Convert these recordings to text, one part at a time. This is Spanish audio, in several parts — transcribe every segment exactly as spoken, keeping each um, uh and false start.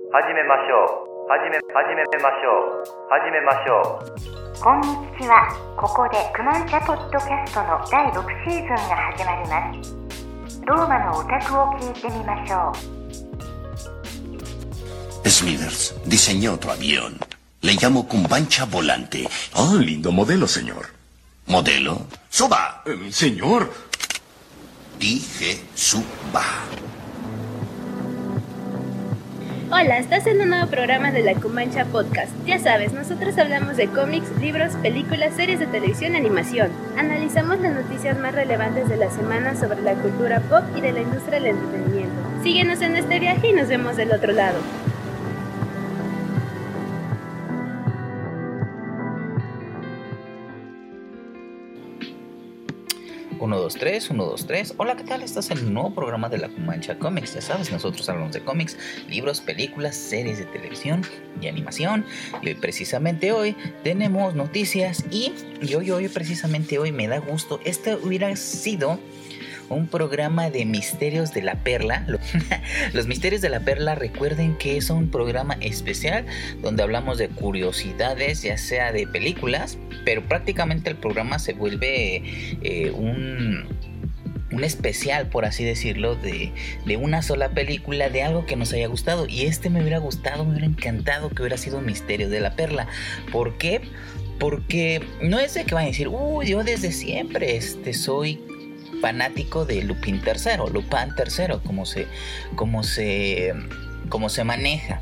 始めましょう。始め、始めましょう。始めましょう。 こんにちは。ここでクマンチャポッドキャストのだいろくシーズンが始まります。ローマのオタクを聞いてみましょう。Smithers diseñó otro avión. Le llamo Cumbancha Volante. Ah, lindo modelo, señor. ¿Modelo? ¡Suba! Eh, señor. Dije suba. Hola, estás en un nuevo programa de la Cumancha Podcast. Ya sabes, nosotros hablamos de cómics, libros, películas, series de televisión, animación. Analizamos las noticias más relevantes de la semana sobre la cultura pop y de la industria del entretenimiento. Síguenos en este viaje y nos vemos del otro lado. uno, dos, tres, uno, dos, tres. Hola, ¿qué tal? Estás en un nuevo programa de la Cumancha Comics. Ya sabes, nosotros hablamos de cómics, libros, películas, series de televisión y animación. Y hoy, precisamente hoy, tenemos noticias y, y hoy, hoy, precisamente hoy, me da gusto. Este hubiera sido un programa de Misterios de la Perla. Los Misterios de la Perla, recuerden que es un programa especial donde hablamos de curiosidades, ya sea de películas, pero prácticamente el programa se vuelve eh, un... un especial, por así decirlo, de, de una sola película, de algo que nos haya gustado. Y este me hubiera gustado, me hubiera encantado que hubiera sido un Misterio de la Perla. ¿Por qué? Porque no es de que van a decir, uy, yo desde siempre este, soy fanático de Lupin tercero, Lupin tercero, como se, como se, como se maneja.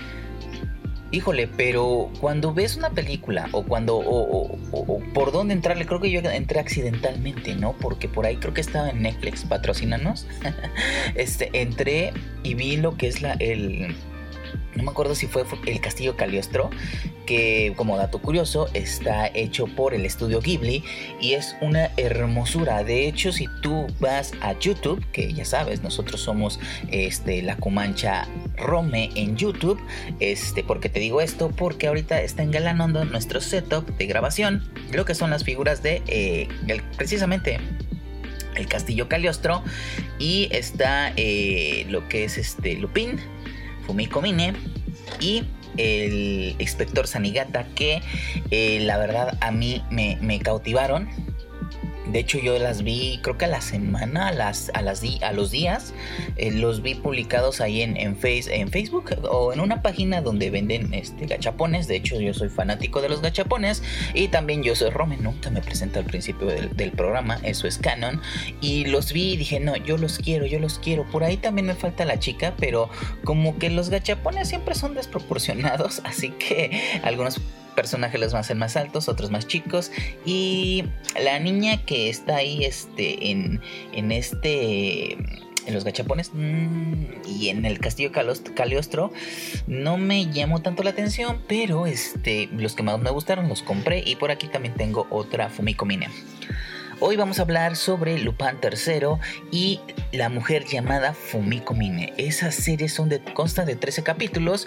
Híjole, pero cuando ves una película o cuando o, o, o, o por dónde entrarle, creo que yo entré accidentalmente, ¿no? Porque por ahí creo que estaba en Netflix, patrocínanos. este, entré y vi lo que es la el no me acuerdo si fue el Castillo Cagliostro, que como dato curioso está hecho por el estudio Ghibli y es una hermosura. De hecho, si tú vas a YouTube, que ya sabes, nosotros somos este, la Cumancha Rome en YouTube. Este, ¿por qué te digo esto? Porque ahorita está engalanando nuestro setup de grabación, lo que son las figuras de eh, el, precisamente el Castillo Cagliostro, y está eh, lo que es este Lupin, Fumiko Mine y el Inspector Sanigata, que eh, la verdad a mí me, me cautivaron. De hecho, yo las vi, creo que a la semana, a, las, a, las di, a los días, eh, los vi publicados ahí en, en, face, en Facebook o en una página donde venden este, gachapones. De hecho, yo soy fanático de los gachapones y también yo soy Rome. Nunca me presento al principio del, del programa, eso es canon. Y los vi y dije, no, yo los quiero, yo los quiero. Por ahí también me falta la chica, pero como que los gachapones siempre son desproporcionados, así que algunos personajes los hacen más altos, otros más chicos, y la niña que está ahí este en, en este en los gachapones mmm, y en el Castillo Cagliostro no me llamó tanto la atención, pero este los que más me gustaron los compré. Y por aquí también tengo otra Fumiko Mine. Hoy vamos a hablar sobre Lupin tercero y la mujer llamada Fumiko Mine. Esas series son de, constan de trece capítulos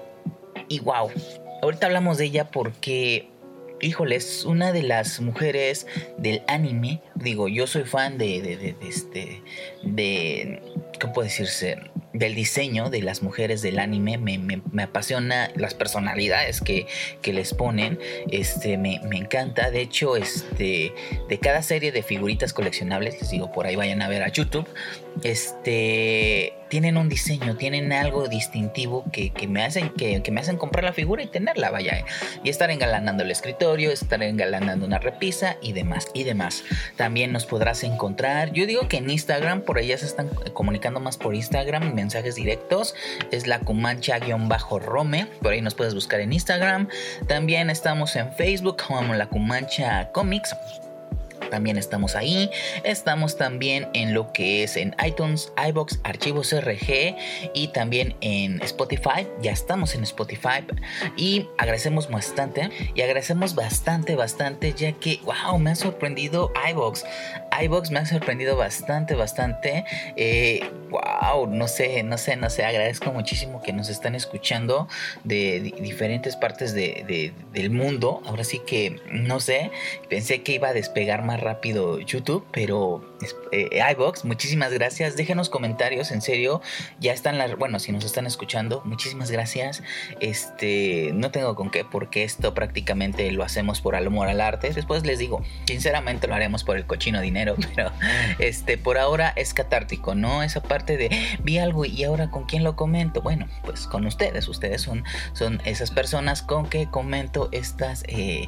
y wow. Ahorita hablamos de ella porque, híjole, es una de las mujeres del anime. Digo, yo soy fan de, de, de, de este, de, ¿cómo puede decirse? Del diseño de las mujeres del anime. Me, me, me apasiona las personalidades que, que les ponen. Este, me, me encanta. De hecho, este, de cada serie de figuritas coleccionables, les digo, por ahí vayan a ver a YouTube, este, tienen un diseño, tienen algo distintivo que, que, me hacen, que, que me hacen comprar la figura y tenerla, vaya, y estar engalanando el escritorio, estar engalanando una repisa y demás, y demás. También nos podrás encontrar, yo digo que en Instagram, por ahí ya se están comunicando más por Instagram, mensajes directos, es la Cumancha-Rome, por ahí nos puedes buscar en Instagram. También estamos en Facebook como la Cumancha Comics. También estamos ahí, estamos también en lo que es en iTunes, iVoox, Archivos R G y también en Spotify. Ya estamos en Spotify y agradecemos bastante y agradecemos bastante, bastante, ya que wow, me ha sorprendido iVoox. iVoox me ha sorprendido bastante, bastante. Eh, wow, no sé, no sé, no sé. Agradezco muchísimo que nos están escuchando de, de diferentes partes de, de, del mundo. Ahora sí que, no sé, pensé que iba a despegar más rápido YouTube, pero eh, iVoox, muchísimas gracias. Déjenos comentarios, en serio. Ya están las, bueno, si nos están escuchando, muchísimas gracias. Este, no tengo con qué, porque esto prácticamente lo hacemos por amor al arte. Después les digo, sinceramente lo haremos por el cochino dinero, pero este, por ahora es catártico, ¿no? Esa parte de vi algo y ahora con quién lo comento. Bueno, pues con ustedes. Ustedes son, son esas personas con que comento estas eh,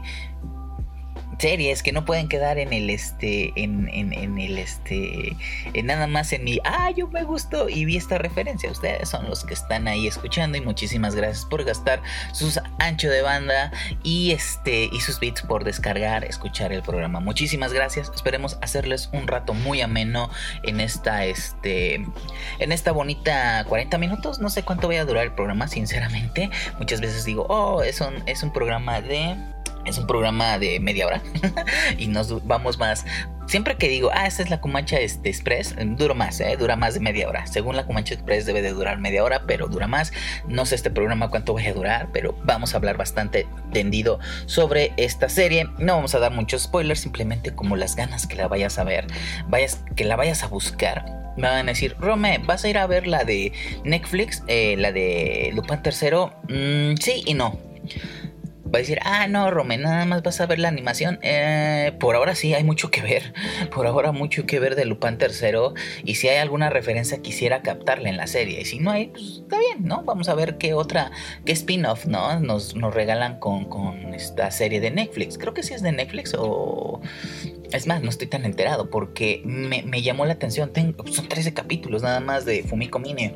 series que no pueden quedar en el este en, en, en el este en nada más en mi ah yo me gustó y vi esta referencia. Ustedes son los que están ahí escuchando y muchísimas gracias por gastar sus ancho de banda y este y sus bits por descargar, escuchar el programa. Muchísimas gracias. Esperemos hacerles un rato muy ameno en esta este en esta bonita cuarenta minutos. No sé cuánto vaya a durar el programa, sinceramente. Muchas veces digo, "Oh, es un es un programa de Es un programa de media hora y nos vamos más. Siempre que digo, ah, esta es la Comancha este, Express, dura más, ¿eh? Dura más de media hora. Según la Comancha Express debe de durar media hora, pero dura más. No sé este programa cuánto vaya a durar, pero vamos a hablar bastante tendido sobre esta serie. No vamos a dar muchos spoilers, simplemente como las ganas que la vayas a ver, vayas, que la vayas a buscar. Me van a decir, Rome, ¿vas a ir a ver la de Netflix? Eh, la de Lupin tercero. Mm, sí y no. Va a decir, ah, no, Rome, nada más vas a ver la animación. Eh, por ahora sí hay mucho que ver. Por ahora mucho que ver de Lupin tercero. Y si hay alguna referencia quisiera captarla en la serie. Y si no hay, pues está bien, ¿no? Vamos a ver qué otra, qué spin-off, ¿no? Nos, nos regalan con, con esta serie de Netflix. Creo que sí es de Netflix o... Es más, no estoy tan enterado porque me, me llamó la atención. Tengo, son trece capítulos nada más de Fumiko Mine.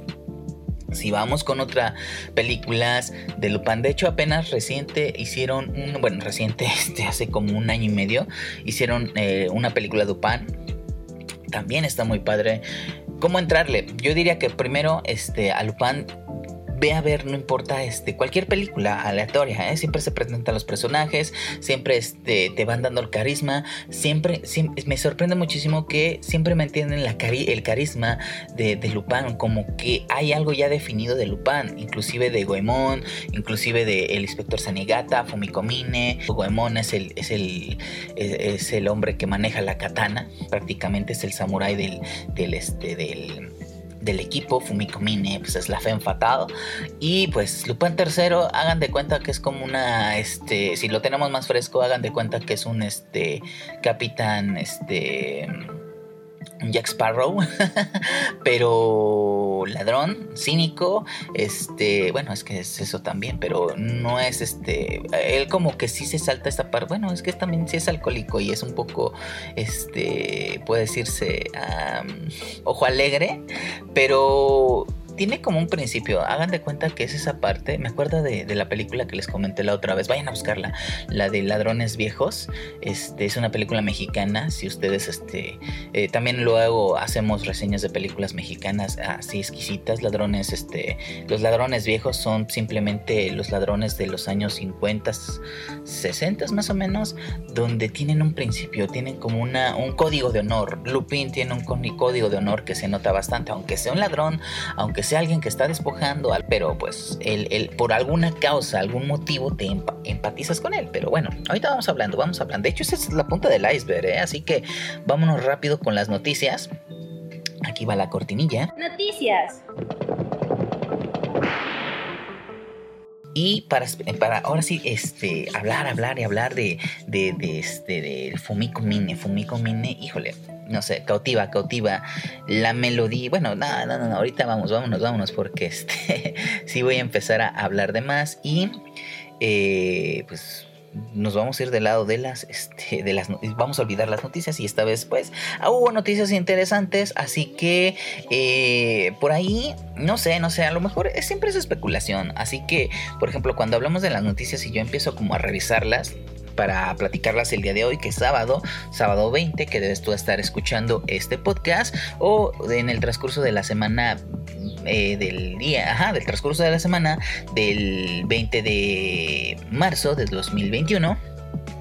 Si vamos con otras películas de Lupin, de hecho apenas reciente hicieron un, bueno reciente este hace como un año y medio hicieron eh, una película de Lupin, también está muy padre. ¿Cómo entrarle? Yo diría que primero este a Lupin ve a ver, no importa este cualquier película aleatoria, ¿eh? Siempre se presentan los personajes, siempre este, te van dando el carisma, siempre, siempre me sorprende muchísimo que siempre mantienen la cari- el carisma de, de Lupin, como que hay algo ya definido de Lupin, inclusive de Goemon, inclusive de el inspector Sanigata, Fumiko Mine. Goemon es el, es el es, es el hombre que maneja la katana, prácticamente es el samurái del, del este del del equipo. Fumiko Mine pues es la femme fatale. Y pues Lupin tercero, hagan de cuenta que es como una este si lo tenemos más fresco, hagan de cuenta que es un este capitán este Jack Sparrow pero ladrón, cínico, este, bueno, es que es eso también, pero no es este, él como que sí se salta esta parte, bueno, es que también sí es alcohólico y es un poco, este, puede decirse, um, ojo alegre, pero tiene como un principio. Hagan de cuenta que es esa parte. Me acuerdo de, de la película que les comenté la otra vez. Vayan a buscarla. La de Ladrones Viejos. Este es una película mexicana. Si ustedes este eh, también luego hacemos reseñas de películas mexicanas así exquisitas. Ladrones, este, los ladrones viejos son simplemente los ladrones de los años cincuenta, sesenta más o menos, donde tienen un principio, tienen como una un código de honor. Lupin tiene un código de honor que se nota bastante, aunque sea un ladrón, aunque sea alguien que está despojando, pero pues él, él, por alguna causa, algún motivo te emp- empatizas con él. Pero bueno, ahorita vamos hablando, vamos hablando. De hecho, esa es la punta del iceberg, ¿eh? Así que vámonos rápido con las noticias. Aquí va la cortinilla. Noticias. Y para, para ahora sí, este, hablar, hablar y hablar de, de, de este, de Fumiko Mine, Fumiko Mine, híjole, no sé, cautiva, cautiva la melodía. Bueno, no, no, no, ahorita vamos, vámonos, vámonos, porque este, sí voy a empezar a hablar de más y, eh, pues, nos vamos a ir del lado de las, este, de las, vamos a olvidar las noticias y esta vez pues ah, hubo noticias interesantes, así que eh, por ahí, no sé, no sé, a lo mejor es, siempre es especulación, así que, por ejemplo, cuando hablamos de las noticias y yo empiezo como a revisarlas para platicarlas el día de hoy, que es sábado, sábado veinte, que debes tú estar escuchando este podcast, o en el transcurso de la semana, eh, del día, ajá, del transcurso de la semana del veinte de marzo del dos mil veintiuno.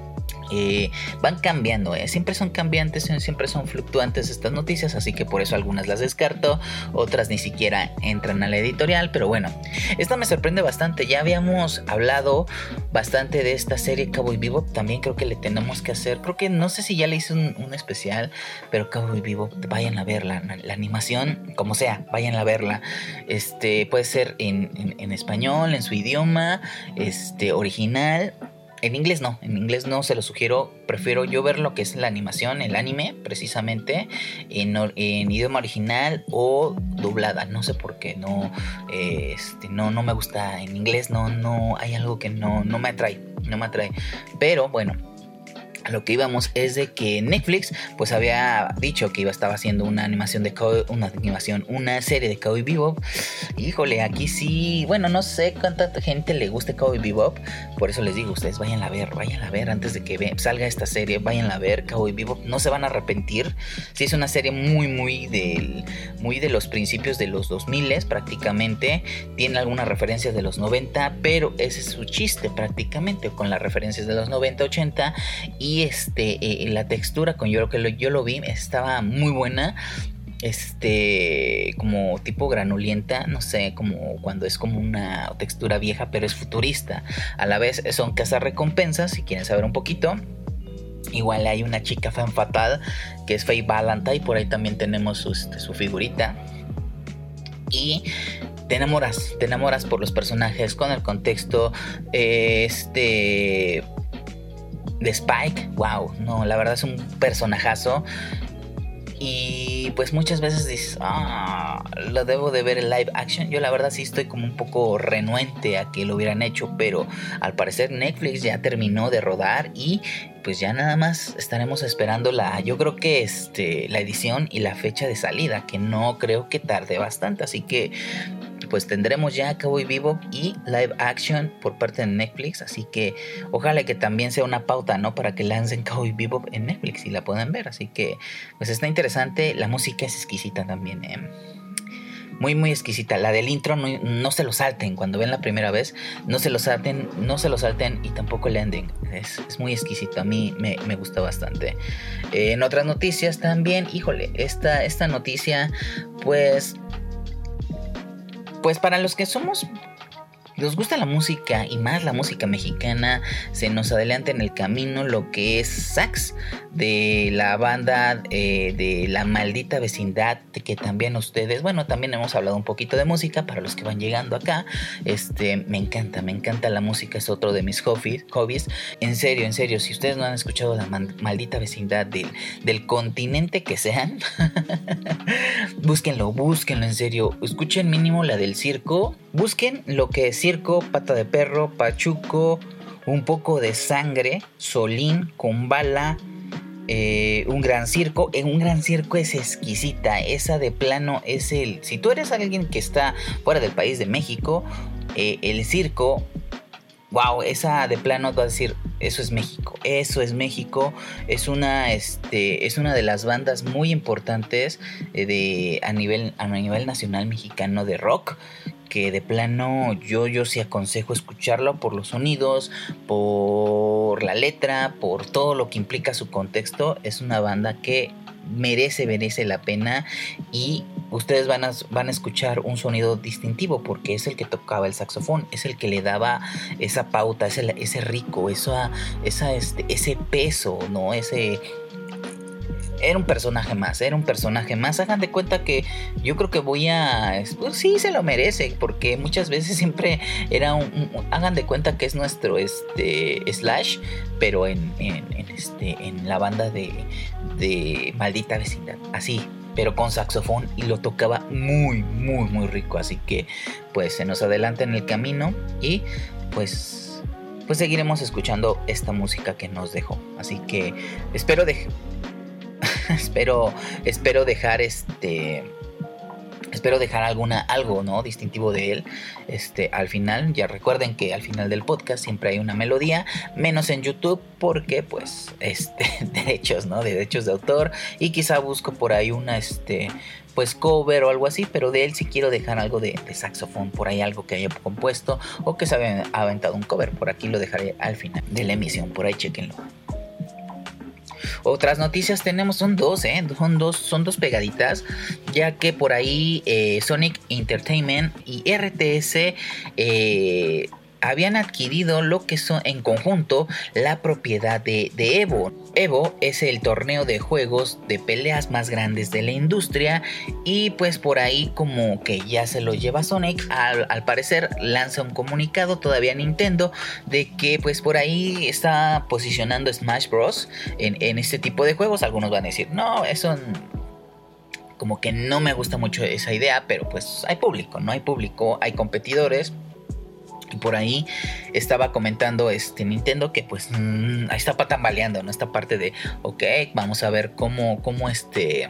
Eh, van cambiando, ¿eh? Siempre son cambiantes, siempre son fluctuantes estas noticias, así que por eso algunas las descarto, otras ni siquiera entran a la editorial, pero bueno, esta me sorprende bastante. Ya habíamos hablado bastante de esta serie Cowboy Bebop, también creo que le tenemos que hacer, creo que no sé si ya le hice un, un especial, pero Cowboy Bebop, vayan a verla, la animación, como sea, vayan a verla, este, puede ser en, en, en español, en su idioma, este, original. En inglés no, en inglés no se lo sugiero, prefiero yo ver lo que es la animación, el anime, precisamente, en, en idioma original o doblada, no sé por qué, no, eh, este, no, no me gusta en inglés, no, no, hay algo que no, no me atrae, no me atrae, pero bueno. A lo que íbamos es de que Netflix pues había dicho que iba a estar haciendo una animación de Cow- una animación, una serie de Cowboy Bebop. Híjole, aquí sí, bueno, no sé cuánta gente le guste Cowboy Bebop, por eso les digo, ustedes vayan a ver, vayan a ver antes de que ve, salga esta serie, vayan a ver Cowboy Bebop, no se van a arrepentir. Sí, es una serie muy muy del muy de los principios de los dos mil prácticamente, tiene algunas referencias de los noventa, pero ese es su chiste prácticamente, con las referencias de los noventa, ochenta. Y este, eh, la textura, con yo, que lo, yo lo vi, estaba muy buena. Este, como tipo granulenta, no sé, como cuando es como una textura vieja, pero es futurista. A la vez son cazarrecompensas, si quieren saber un poquito. Igual hay una chica fan fatal que es Faye Valentine, por ahí también tenemos su, este, su figurita. Y te enamoras, te enamoras por los personajes, con el contexto, eh, este... de Spike, wow, no, la verdad es un personajazo. Y pues muchas veces dices, ah, lo debo de ver en live action. Yo la verdad sí estoy como un poco renuente a que lo hubieran hecho, pero al parecer Netflix ya terminó de rodar y pues ya nada más estaremos esperando la, yo creo que este, la edición y la fecha de salida, que no creo que tarde bastante, así que pues tendremos ya Cowboy Bebop y live action por parte de Netflix, así que ojalá que también sea una pauta, ¿no? Para que lancen Cowboy Bebop en Netflix y la puedan ver, así que pues está interesante, la música es exquisita también, ¿eh? Muy muy exquisita, la del intro no, no se lo salten cuando ven la primera vez, no se lo salten, no se lo salten y tampoco el ending, es, es muy exquisito, a mí me, me gusta bastante. Eh, en otras noticias también, híjole, esta, esta noticia pues... Pues para los que somos, nos gusta la música y más la música mexicana, se nos adelanta en el camino lo que es Sax, de la banda eh, de La Maldita Vecindad, de que también ustedes, bueno, también hemos hablado un poquito de música para los que van llegando acá. Este, me encanta, me encanta la música, es otro de mis hobbies, hobbies. En serio, en serio, si ustedes no han escuchado La Man- Maldita Vecindad del, del continente que sean, búsquenlo, búsquenlo en serio, escuchen mínimo la del circo, busquen lo que es Circo, Pata de Perro, Pachuco, Un Poco de Sangre, Solín, Con Bala, eh, Un Gran Circo. En Un Gran Circo es exquisita, esa de plano es el... Si tú eres alguien que está fuera del país de México, eh, el circo, wow, esa de plano te va a decir, eso es México, eso es México, es una, este, es una de las bandas muy importantes eh, de, a, nivel, a nivel nacional mexicano de rock, que de plano yo, yo sí aconsejo escucharlo por los sonidos, por la letra, por todo lo que implica su contexto. Es una banda que merece, merece la pena y ustedes van a, van a escuchar un sonido distintivo porque es el que tocaba el saxofón, es el que le daba esa pauta, ese, ese rico, esa, esa, este, ese peso, ¿no? Ese... Era un personaje más, era un personaje más. Hagan de cuenta que yo creo que voy a... Pues sí, se lo merece, porque muchas veces siempre era un... un hagan de cuenta que es nuestro este, Slash, pero en, en, en, este, en la banda de, de Maldita Vecindad. Así, pero con saxofón y lo tocaba muy, muy, muy rico. Así que pues se nos adelanta en el camino y pues... Pues seguiremos escuchando esta música que nos dejó. Así que espero de... espero espero dejar este espero dejar alguna algo no distintivo de él este al final. Ya recuerden que al final del podcast siempre hay una melodía, menos en YouTube porque pues este derechos no derechos de autor, y quizá busco por ahí una este pues cover o algo así, pero de él sí quiero dejar algo de, de saxofón, por ahí algo que haya compuesto o que se haya aventado un cover. Por aquí lo dejaré al final de la emisión, por ahí chequenlo. otras noticias tenemos, son dos, ¿eh? Son dos, son dos pegaditas, ya que por ahí eh, Sonic Entertainment y R T S eh, habían adquirido lo que son en conjunto la propiedad de, de Evo. Evo es el torneo de juegos de peleas más grandes de la industria y pues por ahí como que ya se lo lleva Sonic. Al, al parecer lanza un comunicado todavía Nintendo de que pues por ahí está posicionando Smash Bros. En, en este tipo de juegos. Algunos van a decir, no, eso como que no me gusta mucho esa idea, pero pues hay público, ¿no? Hay público, hay competidores. Y por ahí estaba comentando este Nintendo que pues mmm, ahí está patambaleando, ¿no? Esta parte de, ok, vamos a ver cómo, cómo este...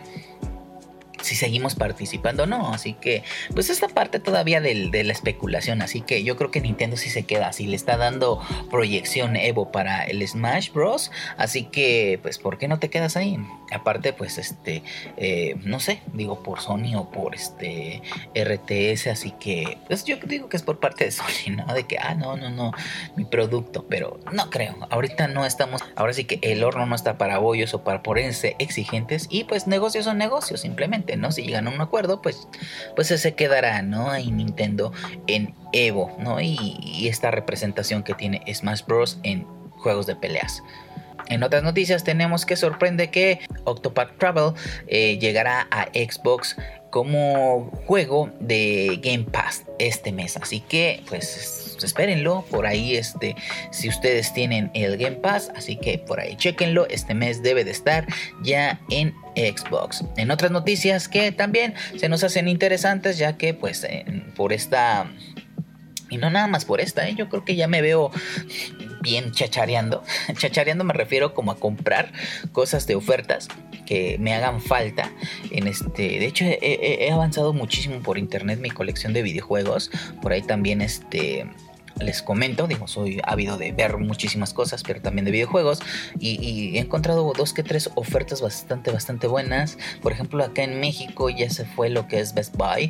si seguimos participando o no, así que pues esta parte todavía de, de la especulación, así que yo creo que Nintendo sí se queda, si le está dando proyección Evo para el Smash Bros, así que pues ¿por qué no te quedas ahí? Aparte pues este eh, no sé, digo por Sony o por este R T S, así que pues yo digo que es por parte de Sony, ¿no? De que ah no, no, no, mi producto, pero no creo, ahorita no estamos, ahora sí que el horno no está para bollos o para ponerse exigentes y pues negocios son negocios simplemente, ¿no? Si llegan a un acuerdo, pues, pues se quedará, ¿no? Ahí Nintendo en Evo, ¿no? Y, y esta representación que tiene Smash Bros. En juegos de peleas. En otras noticias tenemos que sorprende que Octopath Travel eh, llegará a Xbox como juego de Game Pass este mes, así que pues espérenlo por ahí, este si ustedes tienen el Game Pass, así que por ahí chequenlo, este mes debe de estar ya en Xbox. En otras noticias que también se nos hacen interesantes, ya que pues eh, por esta y no nada más por esta, ¿eh? Yo creo que ya me veo bien chachareando. Chachareando me refiero como a comprar cosas de ofertas que me hagan falta. En este, de hecho, he, he, he avanzado muchísimo por internet mi colección de videojuegos. Por ahí también este... les comento, digo, soy ávido de ver muchísimas cosas, pero también de videojuegos, y, y he encontrado dos que tres ofertas bastante, bastante buenas. Por ejemplo, acá en México ya se fue lo que es Best Buy,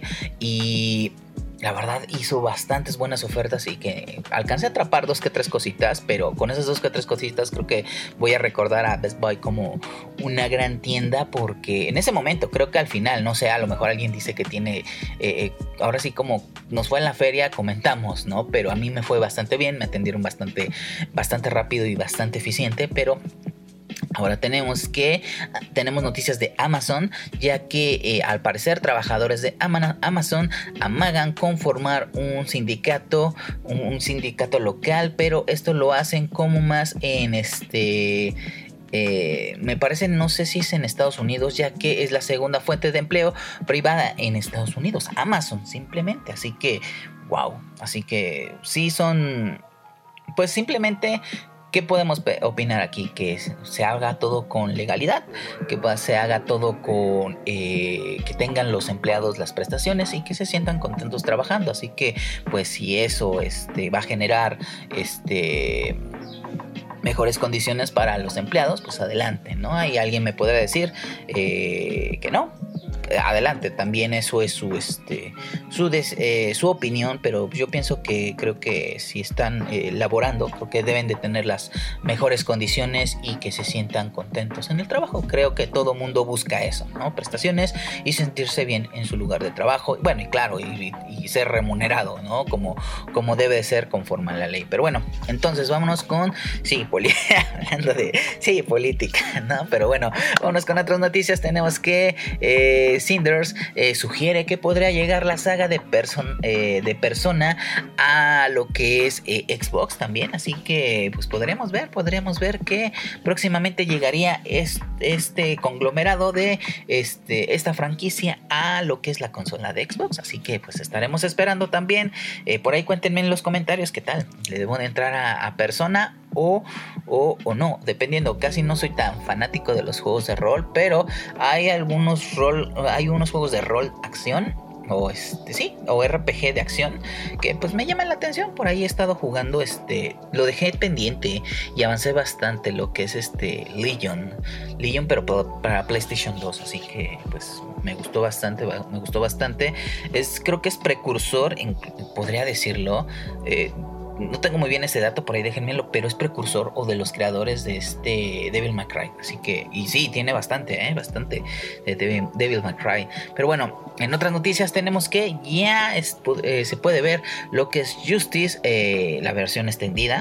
y la verdad hizo bastantes buenas ofertas y que alcancé a atrapar dos que tres cositas, pero con esas dos que tres cositas creo que voy a recordar a Best Buy como una gran tienda, porque en ese momento creo que al final, no sé, a lo mejor alguien dice que tiene, eh, ahora sí como nos fue en la feria, comentamos, ¿no? Pero a mí me fue bastante bien, me atendieron bastante, bastante rápido y bastante eficiente, pero... ahora tenemos que tenemos noticias de Amazon, ya que eh, al parecer trabajadores de Amazon amagan conformar un sindicato, un, un sindicato local, pero esto lo hacen como más en este... Eh, me parece, no sé si es en Estados Unidos, ya que es la segunda fuente de empleo privada en Estados Unidos, Amazon simplemente, así que wow, así que sí son, pues simplemente... ¿qué podemos opinar aquí? Que se haga todo con legalidad, que se haga todo con eh, que tengan los empleados las prestaciones y que se sientan contentos trabajando. Así que, pues, si eso este, va a generar este mejores condiciones para los empleados, pues adelante, ¿no? Ahí alguien me podrá decir eh, que no. Adelante, también eso es su este su des, eh, su opinión, pero yo pienso que creo que si están eh, laborando, creo que deben de tener las mejores condiciones y que se sientan contentos en el trabajo. Creo que todo mundo busca eso, ¿no? Prestaciones y sentirse bien en su lugar de trabajo. Bueno, y claro, y, y ser remunerado, ¿no? Como, como debe de ser conforme a la ley. Pero bueno, entonces vámonos con sí, poli hablando de sí, política, ¿no? Pero bueno, vámonos con otras noticias. Tenemos que eh, Cinders eh, sugiere que podría llegar la saga de, person, eh, de Persona a lo que es eh, Xbox también, así que pues podremos ver, podremos ver que próximamente llegaría este, este conglomerado de este, esta franquicia a lo que es la consola de Xbox, así que pues estaremos esperando también. Eh, por ahí cuéntenme en los comentarios qué tal, ¿le debo de entrar a, a Persona o, o, o no? Dependiendo, casi no soy tan fanático de los juegos de rol, pero hay algunos rol, hay unos juegos de rol acción o este sí o R P G de acción que pues me llaman la atención. Por ahí he estado jugando, este lo dejé pendiente y avancé bastante lo que es este Legion Legion pero para PlayStation dos, así que pues me gustó bastante, me gustó bastante. Es, creo que es precursor, en, podría decirlo, eh, no tengo muy bien ese dato, por ahí déjenmelo, pero es precursor o de los creadores de este Devil May Cry. Así que, y sí, tiene bastante, ¿eh? Bastante de Devil, Devil May Cry. Pero bueno, en otras noticias tenemos que ya es, eh, se puede ver lo que es Justice, eh, la versión extendida.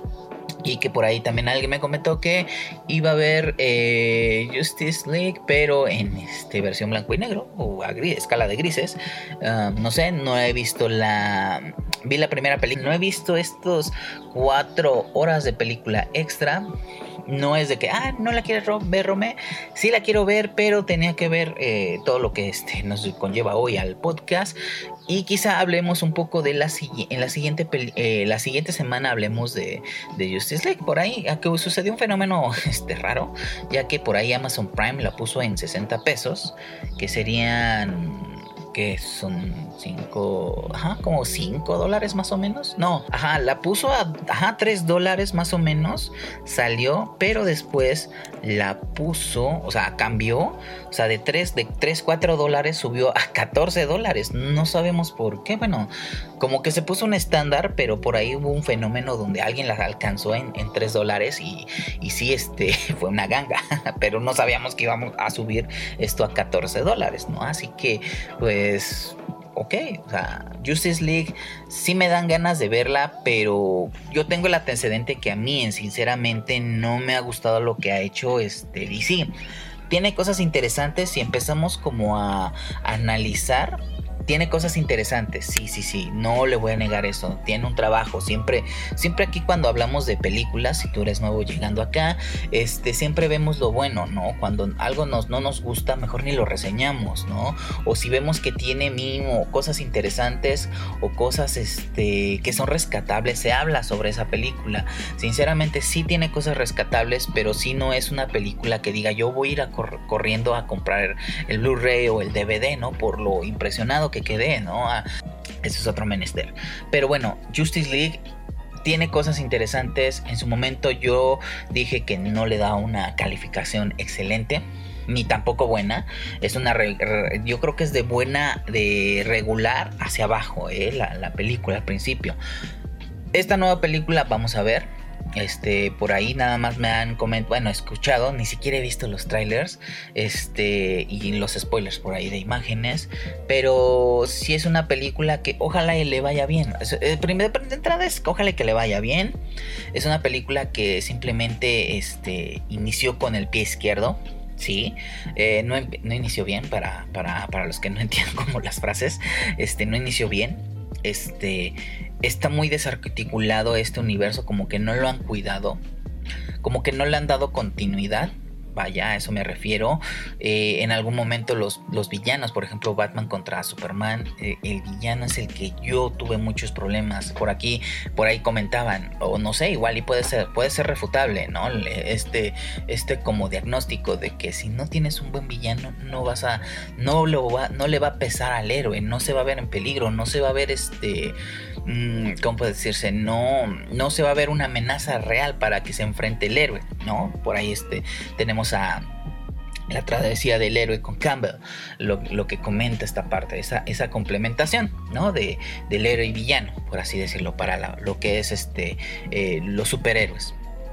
Y que por ahí también alguien me comentó que iba a haber eh, Justice League, pero en este versión blanco y negro o a gris, escala de grises. Uh, no sé, no he visto la... Vi la primera película, no he visto estos cuatro horas de película extra. No es de que, ah, no la quieres ver, Romé. Sí la quiero ver, pero tenía que ver eh, todo lo que este, nos conlleva hoy al podcast. Y quizá hablemos un poco de la, en la siguiente peli, eh, la siguiente semana hablemos de, de Justice League. Por ahí que sucedió un fenómeno este, raro, ya que por ahí Amazon Prime la puso en sesenta pesos, que serían... que son cinco, ajá, como cinco dólares más o menos. No, ajá, la puso a, ajá, tres dólares más o menos, salió, pero después la puso, o sea, cambió, o sea, de tres, de tres, cuatro dólares subió a catorce dólares. No sabemos por qué, bueno, como que se puso un estándar, pero por ahí hubo un fenómeno donde alguien la alcanzó en, en tres dólares y, y sí, este, fue una ganga, pero no sabíamos que íbamos a subir esto a catorce dólares, ¿no? Así que, pues... ok, o sea, Justice League sí me dan ganas de verla, pero yo tengo el antecedente que a mí, sinceramente, no me ha gustado lo que ha hecho este D C. Tiene cosas interesantes y empezamos como a, a analizar. Tiene cosas interesantes, sí, sí, sí, no le voy a negar eso. Tiene un trabajo, siempre, siempre aquí cuando hablamos de películas, si tú eres nuevo llegando acá, este, siempre vemos lo bueno, ¿no? Cuando algo nos, no nos gusta, mejor ni lo reseñamos, ¿no? O si vemos que tiene mínimo cosas interesantes o cosas, este, que son rescatables, se habla sobre esa película. Sinceramente sí tiene cosas rescatables, pero sí no es una película que diga yo voy a ir a cor- corriendo a comprar el Blu-ray o el D V D, ¿no? Por lo impresionado que quedé, ¿no? Ah, eso es otro menester. Pero bueno, Justice League tiene cosas interesantes. En su momento yo dije que no le da una calificación excelente, ni tampoco buena. Es una re, re, yo creo que es de buena, de regular hacia abajo, ¿eh? la, la película al principio. Esta nueva película vamos a ver. Este, por ahí nada más me han comentado, bueno, escuchado, ni siquiera he visto los trailers, este, y los spoilers por ahí de imágenes, pero sí es una película que ojalá le vaya bien. De entrada es que ojalá que le vaya bien. Es una película que simplemente, este, inició con el pie izquierdo. Sí, eh, no, no inició bien para, para, para los que no entienden como las frases, este, no inició bien. Este, está muy desarticulado este universo, como que no lo han cuidado, como que no le han dado continuidad. Vaya, a eso me refiero. Eh, en algún momento los, los villanos, por ejemplo Batman contra Superman, eh, el villano es el que yo tuve muchos problemas. Por aquí, por ahí comentaban, o no sé, igual y puede ser, puede ser refutable, ¿no? Este, este como diagnóstico de que si no tienes un buen villano, no vas a, no lo va, no le va a pesar al héroe, no se va a ver en peligro, no se va a ver este, mmm, ¿cómo puede decirse? No, no se va a ver una amenaza real para que se enfrente el héroe, ¿no? Por ahí este, tenemos a la travesía del héroe con Campbell, lo, lo que comenta esta parte, esa, esa complementación, ¿no? De, del héroe y villano, por así decirlo, para la, lo que es este, eh, los superhéroes.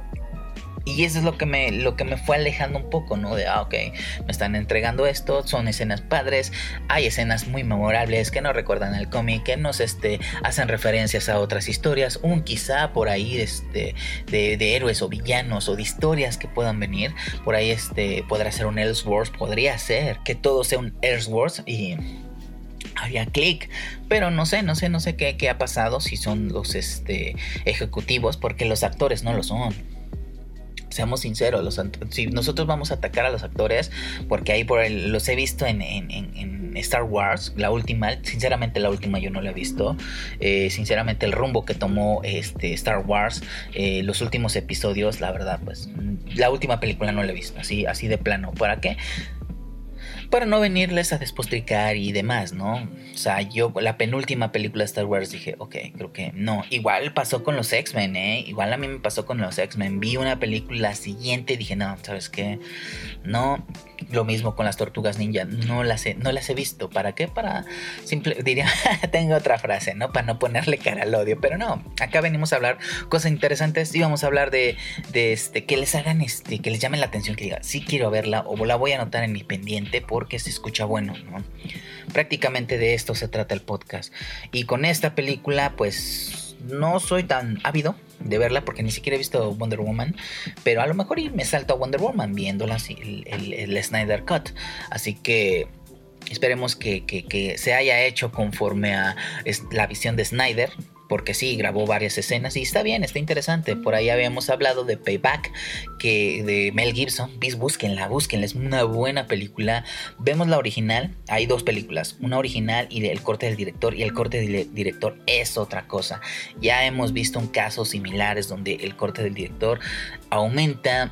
Y eso es lo que me, lo que me fue alejando un poco, ¿no? De, ah, ok, me están entregando esto, son escenas padres, hay escenas muy memorables que nos recuerdan al cómic, que nos este, hacen referencias a otras historias, un quizá por ahí este, de, de héroes o villanos o de historias que puedan venir. Por ahí este, podrá ser un Elseworlds, podría ser que todo sea un Elseworlds y... había clic, pero no sé, no sé, no sé qué, qué ha pasado, si son los este, ejecutivos, porque los actores no lo son. Seamos sinceros, los, si nosotros vamos a atacar a los actores, porque ahí por el, los he visto en, en, en Star Wars, la última, sinceramente la última yo no la he visto, eh, sinceramente el rumbo que tomó este Star Wars, eh, los últimos episodios, la verdad, pues la última película no la he visto, así, así de plano. ¿Para qué? para no venirles a despotricar y demás, ¿no? O sea, yo la penúltima película de Star Wars dije, ok, creo que no. Igual pasó con los X-Men, ¿eh? Igual a mí me pasó con los X-Men. Vi una película siguiente y dije, no, ¿sabes qué? No. Lo mismo con las Tortugas Ninja, no las he, no las he visto. ¿Para qué? Para, simple, diría, tengo otra frase, ¿no? Para no ponerle cara al odio, pero no. Acá venimos a hablar cosas interesantes y vamos a hablar de, de este, que les hagan, este, que les llamen la atención, que digan, sí quiero verla o la voy a anotar en mi pendiente porque se escucha bueno, ¿no? Prácticamente de esto se trata el podcast. Y con esta película, pues no soy tan ávido de verla porque ni siquiera he visto Wonder Woman, pero a lo mejor me salto a Wonder Woman viéndola, el, el, el Snyder Cut. Así que esperemos que, que, que se haya hecho conforme a la visión de Snyder, porque sí, grabó varias escenas y está bien, está interesante. Por ahí habíamos hablado de Payback, que de Mel Gibson. Bis, búsquenla, búsquenla, es una buena película. Vemos la original, hay dos películas, una original y el corte del director, y el corte del director es otra cosa. Ya hemos visto un casos similares donde el corte del director aumenta,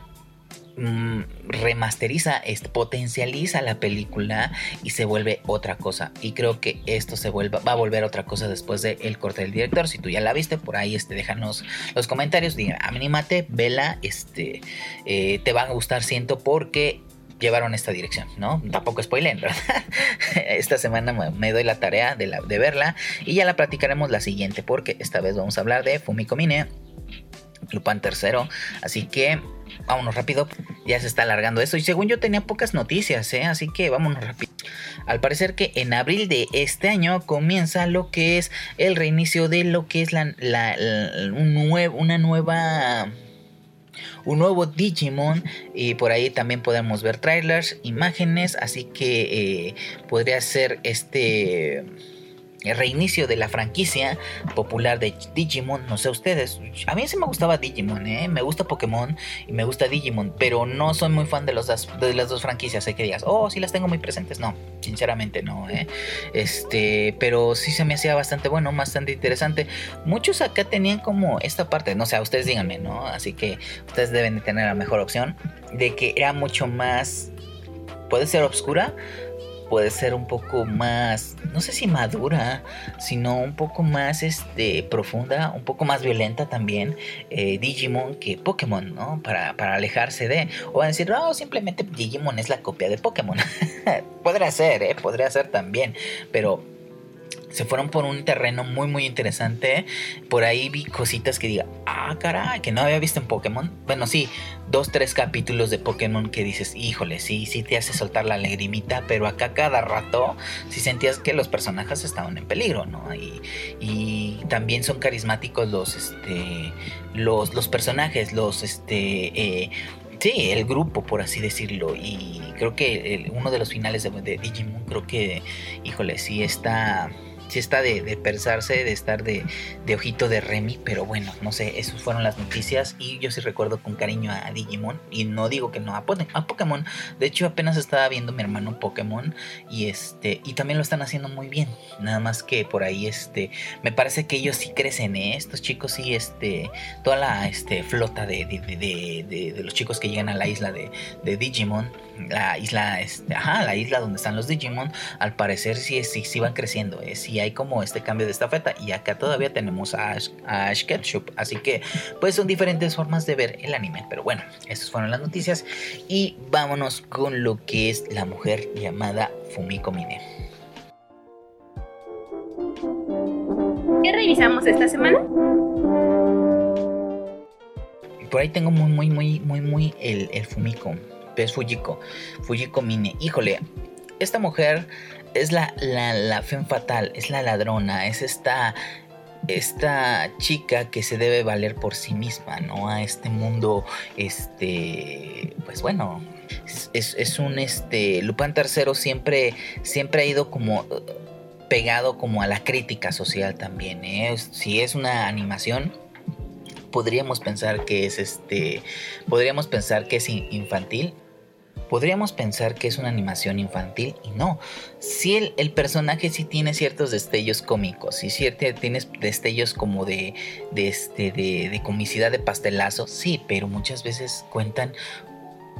remasteriza, potencializa la película y se vuelve otra cosa, y creo que esto se vuelva, va a volver otra cosa después del corte del director. Si tú ya la viste, por ahí este, déjanos los comentarios, digan, anímate, vela, este, eh, te va a gustar, siento, porque llevaron esta dirección, ¿no? Tampoco spoilen, ¿verdad? Esta semana me doy la tarea de, la, de verla y ya la platicaremos la siguiente, porque esta vez vamos a hablar de Fumiko Mine, Lupin tercero, así que vámonos rápido, ya se está alargando esto y según yo tenía pocas noticias, ¿eh? Así que vámonos rápido. Al parecer que en abril de este año comienza lo que es el reinicio de lo que es la, la, la un nuevo, una nueva... un nuevo Digimon, y por ahí también podemos ver trailers, imágenes, así que eh, podría ser este... el reinicio de la franquicia popular de Digimon. No sé ustedes, a mí sí me gustaba Digimon, ¿eh? Me gusta Pokémon y me gusta Digimon, pero no soy muy fan de, los, de las dos franquicias. Hay que digas, oh, sí las tengo muy presentes. No, sinceramente no, ¿eh? Este, pero sí se me hacía bastante bueno, bastante interesante. Muchos acá tenían como esta parte, no sé, ustedes díganme, ¿no? Así que ustedes deben de tener la mejor opción, de que era mucho más, puede ser oscura, puede ser un poco más, no sé si madura, sino un poco más este, profunda, un poco más violenta también, eh, Digimon que Pokémon, ¿no? Para, para alejarse de, o van a decir, no, simplemente Digimon es la copia de Pokémon. Podría ser, ¿eh? Podría ser también, pero se fueron por un terreno muy muy interesante. Por ahí vi cositas que diga, ah, caray, que no había visto en Pokémon. Bueno, sí, dos, tres capítulos de Pokémon que dices, híjole, sí, sí te hace soltar la lagrimita, pero acá cada rato sí sentías que los personajes estaban en peligro, ¿no? Y, y también son carismáticos los, este, los, los personajes, los, este, eh, sí, el grupo, por así decirlo. Y creo que el, uno de los finales de, de Digimon, creo que, híjole, sí está... sí está de, de pensarse, de estar de, de ojito de Remy, pero bueno, no sé, esas fueron las noticias y yo sí recuerdo con cariño a Digimon, y no digo que no a, a Pokémon. De hecho apenas estaba viendo mi hermano Pokémon y este y también lo están haciendo muy bien, nada más que por ahí este me parece que ellos sí crecen, ¿eh? Estos chicos sí, este toda la este flota de, de, de, de, de, de los chicos que llegan a la isla de, de Digimon, la isla este, ajá, la isla donde están los Digimon, al parecer sí, sí, sí van creciendo, ¿eh? Sí hay como este cambio de estafeta, y acá todavía tenemos a Ash, a Ash Ketchum, así que pues son diferentes formas de ver el anime. Pero bueno, esas fueron las noticias y vámonos con lo que es la mujer llamada Fumiko Mine. ¿Qué revisamos esta semana? Por ahí tengo muy muy muy muy muy el, el Fumiko, es Fujiko, Fujiko Mine. Híjole, esta mujer es la, la, la femme fatal, es la ladrona, es esta, esta chica que se debe valer por sí misma, ¿no? A este mundo, este, pues bueno, es, es, es un, este, Lupin tercero siempre, siempre ha ido como pegado como a la crítica social también, ¿eh? Si es una animación, podríamos pensar que es, este, podríamos pensar que es infantil. Podríamos pensar que es una animación infantil y no. Sí, el, el personaje sí tiene ciertos destellos cómicos, sí cierto, tiene destellos como de, de, este, de, de comicidad, de pastelazo, sí, pero muchas veces cuentan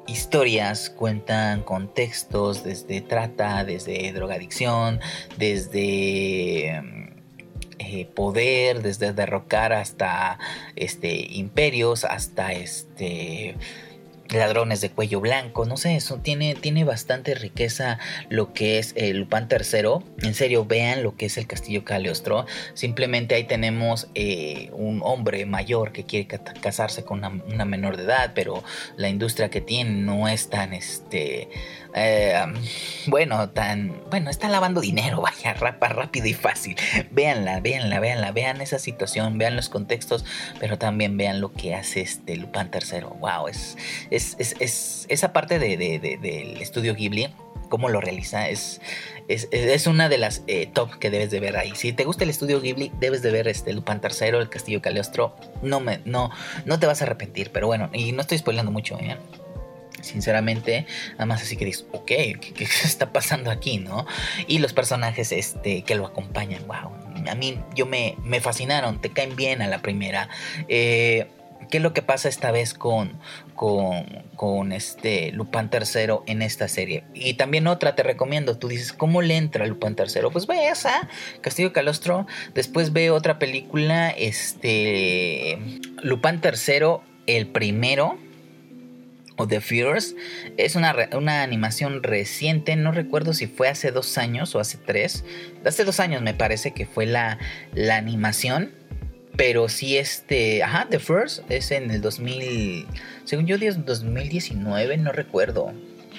historias, cuentan contextos desde trata, desde drogadicción, desde eh, poder, desde derrocar hasta este imperios, hasta este ladrones de cuello blanco, no sé, eso tiene, tiene bastante riqueza lo que es el Lupin tercero. En serio, vean lo que es el Castillo Cagliostro. Simplemente ahí tenemos eh, un hombre mayor que quiere casarse con una, una menor de edad, pero la industria que tiene no es tan este eh, bueno, tan bueno, está lavando dinero, vaya, rapa rápido y fácil. Véanla, véanla, véanla, vean esa situación, vean los contextos, pero también vean lo que hace este Lupin tercero. Wow, es, es, es, es esa parte de, de, de, del estudio Ghibli, cómo lo realiza, es, es, es una de las eh, top que debes de ver ahí. Si te gusta el estudio Ghibli, debes de ver este Lupin tercero, el Castillo Cagliostro. No, me, no, no te vas a arrepentir, pero bueno, y no estoy spoilando mucho, ¿eh? Sinceramente, nada más así que dices, ok, ¿qué, qué está pasando aquí, no? Y los personajes este, que lo acompañan, wow, a mí yo me, me fascinaron, te caen bien a la primera. Eh, ¿Qué es lo que pasa esta vez con, con, con este Lupin tercero en esta serie? Y también otra te recomiendo, tú dices, ¿cómo le entra Lupin tercero? Pues ve esa, Castillo Cagliostro, después ve otra película, este Lupin tercero, el primero, o The Fears. Es una, una animación reciente, no recuerdo si fue hace dos años o hace tres, hace dos años me parece que fue la, la animación, pero sí este, ajá, The Fears es en el dos mil, según yo dos mil diecinueve, no recuerdo.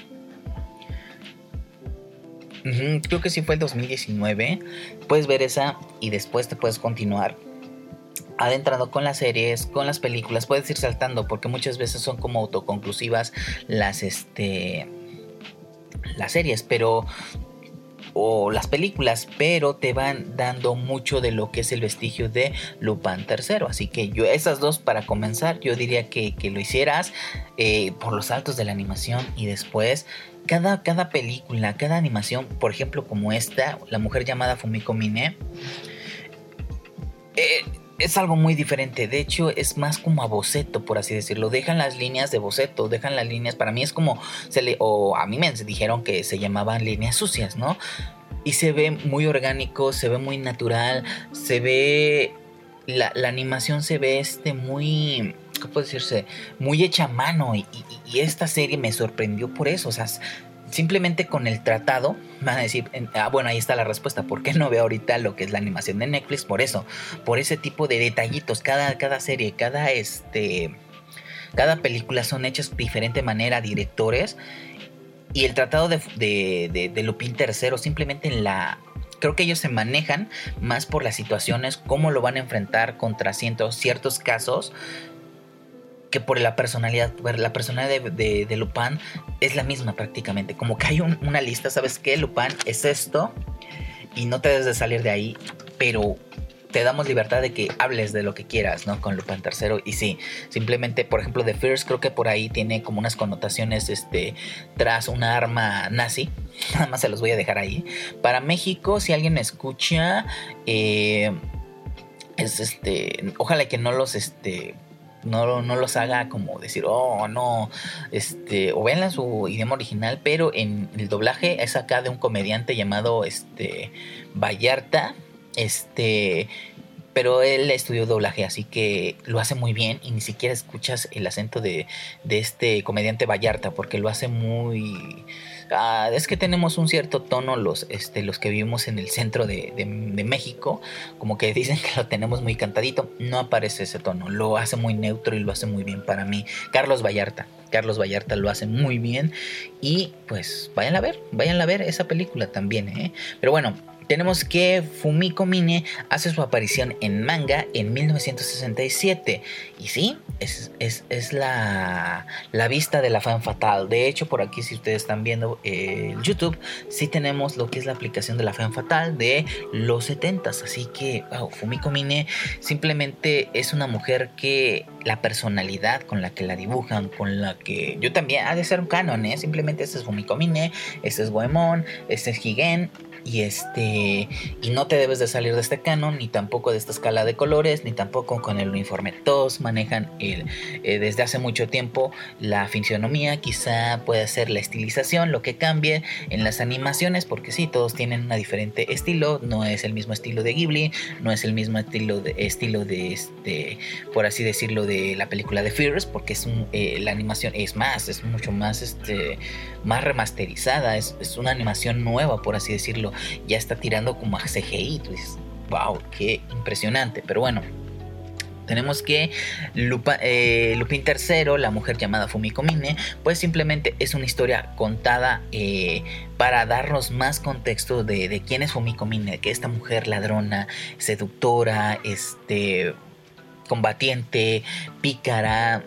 Uh-huh, creo que sí fue el dos mil diecinueve, puedes ver esa y después te puedes continuar adentrando con las series, con las películas. Puedes ir saltando porque muchas veces son como autoconclusivas las este las series, pero o las películas, pero te van dando mucho de lo que es el vestigio de Lupin tercero. Así que yo esas dos para comenzar, yo diría que, que lo hicieras eh, por los saltos de la animación y después cada, cada película, cada animación, por ejemplo como esta, La mujer llamada Fumiko Mine, eh, es algo muy diferente. De hecho es más como a boceto, por así decirlo. Dejan las líneas de boceto, dejan las líneas, para mí es como se le, o a mí me dijeron que se llamaban líneas sucias, ¿no? Y se ve muy orgánico, se ve muy natural, se ve la, la animación se ve este muy, ¿qué puede decirse? Muy hecha a mano, y, y, y esta serie me sorprendió por eso. O sea, simplemente con el tratado, van a decir, ah, bueno, ahí está la respuesta. ¿Por qué no veo ahorita lo que es la animación de Netflix? Por eso, por ese tipo de detallitos. Cada, cada serie, cada, este, cada película son hechas de diferente manera, directores. Y el tratado de, de, de, de Lupin tercero, simplemente en la... Creo que ellos se manejan más por las situaciones, cómo lo van a enfrentar contra ciertos, ciertos casos, que por la personalidad. La personalidad de, de, de Lupin es la misma prácticamente. Como que hay un, una lista, ¿sabes qué? Lupin es esto y no te debes de salir de ahí, pero te damos libertad de que hables de lo que quieras, ¿no? Con Lupin tercero. Y sí, simplemente, por ejemplo, The Fears, creo que por ahí tiene como unas connotaciones este, tras una arma nazi. Nada más se los voy a dejar ahí. Para México, si alguien me escucha, eh, es este, ojalá que no los este No, no los haga como decir, oh, no, este, o veanla en su idioma original, pero en el doblaje es acá de un comediante llamado este Vallarta, este, pero él estudió doblaje, así que lo hace muy bien y ni siquiera escuchas el acento de, de este comediante Vallarta, porque lo hace muy... Ah, es que tenemos un cierto tono los, este, los que vivimos en el centro de, de, de México, como que dicen que lo tenemos muy cantadito. No aparece ese tono, lo hace muy neutro y lo hace muy bien para mí. Carlos Vallarta, Carlos Vallarta lo hace muy bien y pues vayan a ver, vayan a ver esa película también, ¿eh? Pero bueno, tenemos que Fumiko Mine hace su aparición en manga en mil novecientos sesenta y siete. Y sí, es, es, es la, la vista de la femme fatale. De hecho, por aquí, si ustedes están viendo eh, YouTube, sí tenemos lo que es la aplicación de la femme fatale de los setentas. Así que, wow, Fumiko Mine simplemente es una mujer que la personalidad con la que la dibujan, con la que yo también, ha de ser un canon, ¿eh? Simplemente este es Fumiko Mine, este es Goemon, este es Higen. y este y no te debes de salir de este canon, ni tampoco de esta escala de colores, ni tampoco con el uniforme. Todos manejan el, eh, desde hace mucho tiempo la fisionomía, quizá puede ser la estilización lo que cambie en las animaciones, porque sí, todos tienen un diferente estilo, no es el mismo estilo de Ghibli, no es el mismo estilo de, estilo de este, por así decirlo, de la película de Fears, porque es un, eh, la animación es más, es mucho más, este, más remasterizada, es, es una animación nueva, por así decirlo, ya está tirando como a C G I, tú dices, wow, qué impresionante, pero bueno. Tenemos que Lupa, eh, Lupin tercero, la mujer llamada Fumiko Mine, pues simplemente es una historia contada eh, para darnos más contexto de, de quién es Fumiko Mine, que esta mujer ladrona, seductora, este, combatiente, pícara,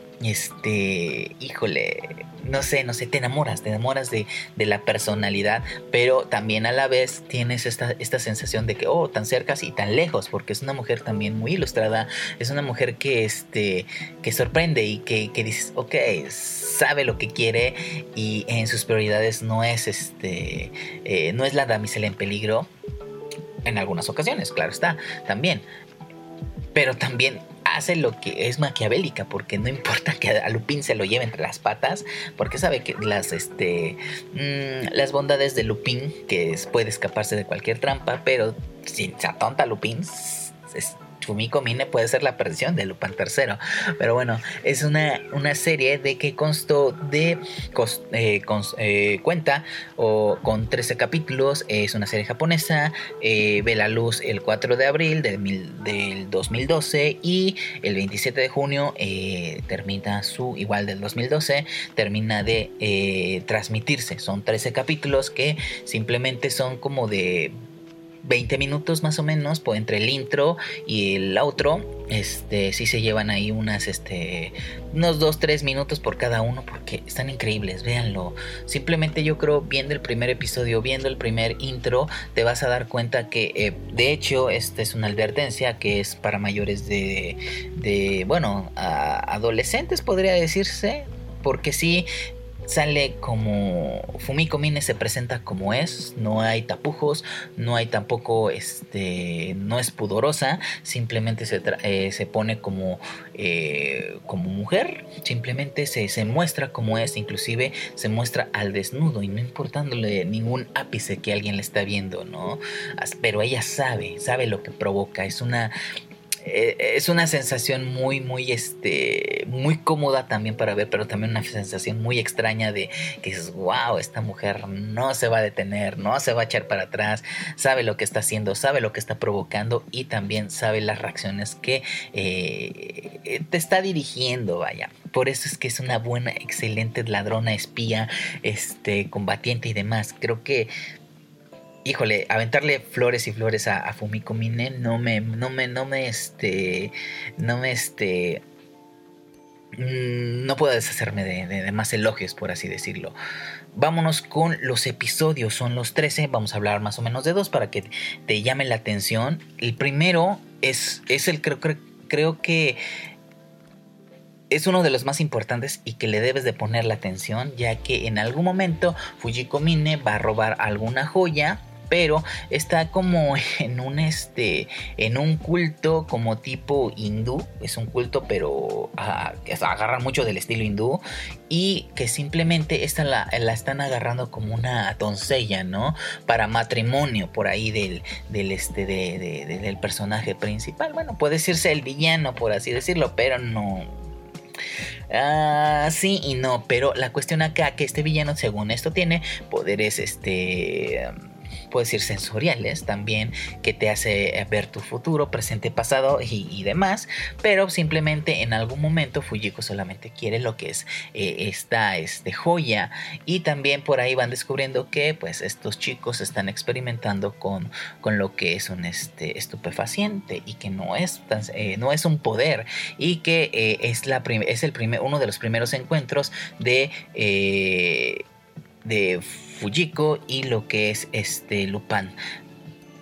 este, híjole, no sé, no sé, te enamoras, te enamoras de, de la personalidad, pero también a la vez tienes esta, esta sensación de que, oh, tan cerca y tan lejos, porque es una mujer también muy ilustrada, es una mujer que, este, que sorprende y que, que dices, ok, sabe lo que quiere y en sus prioridades no es, este, eh, no es la damisela en peligro, en algunas ocasiones, claro está, también, pero también hace lo que es maquiavélica, porque no importa que a Lupin se lo lleve entre las patas, porque sabe que las, este, mmm, las bondades de Lupin, que es, puede escaparse de cualquier trampa, pero si se atonta Lupin, es, Fumiko Mine puede ser la perdición de Lupin tercero. Pero bueno, es una, una serie de que constó de cos, eh, cons, eh, cuenta o con trece capítulos. Es una serie japonesa, eh, ve la luz el cuatro de abril del, mil, del dos mil doce y el veintisiete de junio eh, termina su, igual del dos mil doce, termina de eh, transmitirse. Son trece capítulos que simplemente son como de veinte minutos más o menos, pues entre el intro y el outro, este, sí se llevan ahí unas, este, unos dos, tres minutos por cada uno, porque están increíbles, véanlo. Simplemente yo creo, viendo el primer episodio, viendo el primer intro, te vas a dar cuenta que, eh, de hecho, esta es una advertencia que es para mayores de, de bueno, a adolescentes podría decirse, porque sí, sale como Fumiko Mine se presenta como es, no hay tapujos, no hay tampoco, este, no es pudorosa, simplemente se, tra- eh, se pone como, eh, como mujer, simplemente se, se muestra como es, inclusive se muestra al desnudo y no importándole ningún ápice que alguien le está viendo, ¿no? Pero ella sabe, sabe lo que provoca, es una... Es una sensación muy, muy, este, muy cómoda también para ver, pero también una sensación muy extraña de que dices, wow, esta mujer no se va a detener, no se va a echar para atrás, sabe lo que está haciendo, sabe lo que está provocando y también sabe las reacciones que eh, te está dirigiendo, vaya. Por eso es que es una buena, excelente ladrona, espía, este, combatiente y demás. Creo que híjole, aventarle flores y flores a, a Fumiko Mine no me, no me, no me, este, no me, este, no puedo deshacerme de, de, de más elogios, por así decirlo. Vámonos con los episodios, son los trece, vamos a hablar más o menos de dos para que te llame la atención. El primero es, es el, creo, creo, creo que es uno de los más importantes y que le debes de poner la atención, ya que en algún momento Fumiko Mine va a robar alguna joya, pero está como en un este en un culto como tipo hindú, es un culto pero ah, agarra mucho del estilo hindú y que simplemente esta la, la están agarrando como una doncella, ¿no? Para matrimonio por ahí del, del este de, de, de, del personaje principal. Bueno, puede decirse el villano, por así decirlo, pero no. Uh, sí y no, pero la cuestión acá que este villano, según esto, tiene poderes, este, puede decir sensoriales también, que te hace ver tu futuro, presente, pasado y, y demás, pero simplemente en algún momento Fujiko solamente quiere lo que es eh, esta este, joya, y también por ahí van descubriendo que pues estos chicos están experimentando con, con lo que es un este, estupefaciente y que no es, tan, eh, no es un poder, y que eh, es, la prim- es el primer, uno de los primeros encuentros de... Eh, de Fujiko y lo que es este Lupin.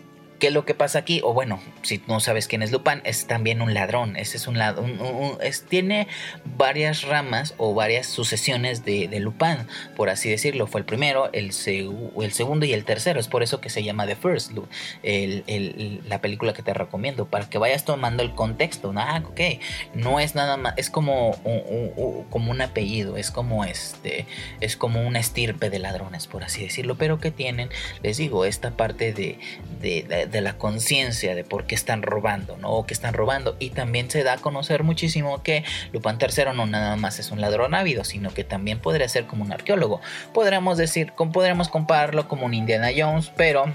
¿Qué es lo que pasa aquí? O bueno, si no sabes quién es Lupin, es también un ladrón. Ese es un ladrón. Un, un, es, tiene varias ramas o varias sucesiones de, de Lupin, por así decirlo. Fue el primero, el, seg- el segundo y el tercero. Es por eso que se llama The First, el, el, la película que te recomiendo, para que vayas tomando el contexto. Ah, ok. No es nada más, es como un, un, un, como un apellido, es como este, es como una estirpe de ladrones, por así decirlo, pero que tienen, les digo, esta parte de, de, de, de la conciencia de por qué están robando, ¿no? O que están robando. Y también se da a conocer muchísimo que Lupin tercero no nada más es un ladrón ávido, sino que también podría ser como un arqueólogo. Podríamos decir, podríamos compararlo como un Indiana Jones, pero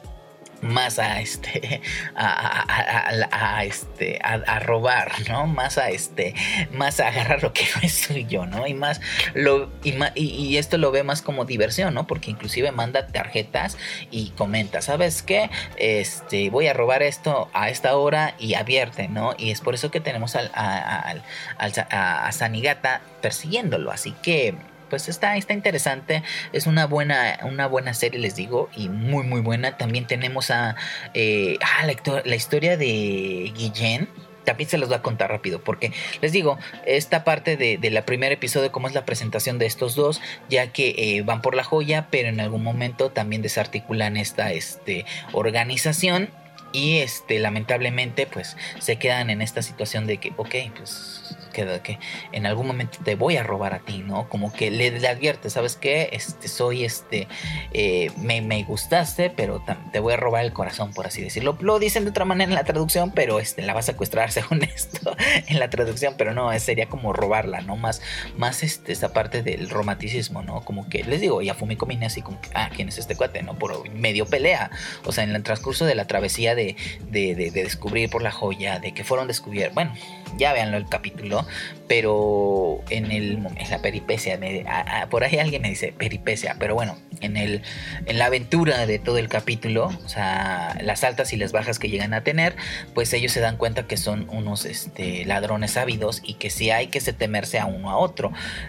más a este a, a, a, a este a, a robar, ¿no? Más a este más a agarrar lo que no es suyo, ¿no? Y más lo y, y, y esto lo ve más como diversión, ¿no? Porque inclusive manda tarjetas y comenta, ¿sabes qué? Este voy a robar esto a esta hora y advierte, ¿no? Y es por eso que tenemos al, a, al, al, a, a Sanigata persiguiéndolo, así que pues está, está interesante, es una buena, una buena serie, les digo, y muy muy buena. También tenemos a eh, ah, la, la historia de Guillén. También se los voy a contar rápido porque les digo, esta parte de, de la primer episodio, como es la presentación de estos dos, ya que eh, van por la joya, pero en algún momento también desarticulan esta este, organización y este lamentablemente pues se quedan en esta situación de que ok, pues que, que en algún momento te voy a robar a ti, ¿no? Como que le, le advierte, ¿sabes qué? Este, soy este, eh, me, me gustaste, pero te voy a robar el corazón, por así decirlo. Lo dicen de otra manera en la traducción, pero este, la vas a secuestrar, según esto, en la traducción, pero no, sería como robarla, ¿no? Más, más este, esta parte del romanticismo, ¿no? Como que, les digo, y a Fumiko Mine así como que, ah, ¿quién es este cuate? ¿No? Por medio pelea, o sea, en el transcurso de la travesía de, de, de, de descubrir por la joya, de que fueron descubiertos, bueno, ya véanlo el capítulo, pero en, el, en la peripecia, me, a, a, por ahí alguien me dice peripecia, pero bueno, en, el, en la aventura de todo el capítulo, o sea, las altas y las bajas que llegan a tener, pues ellos se dan cuenta que son unos este, ladrones ávidos y que sí hay que se temerse a uno a otro.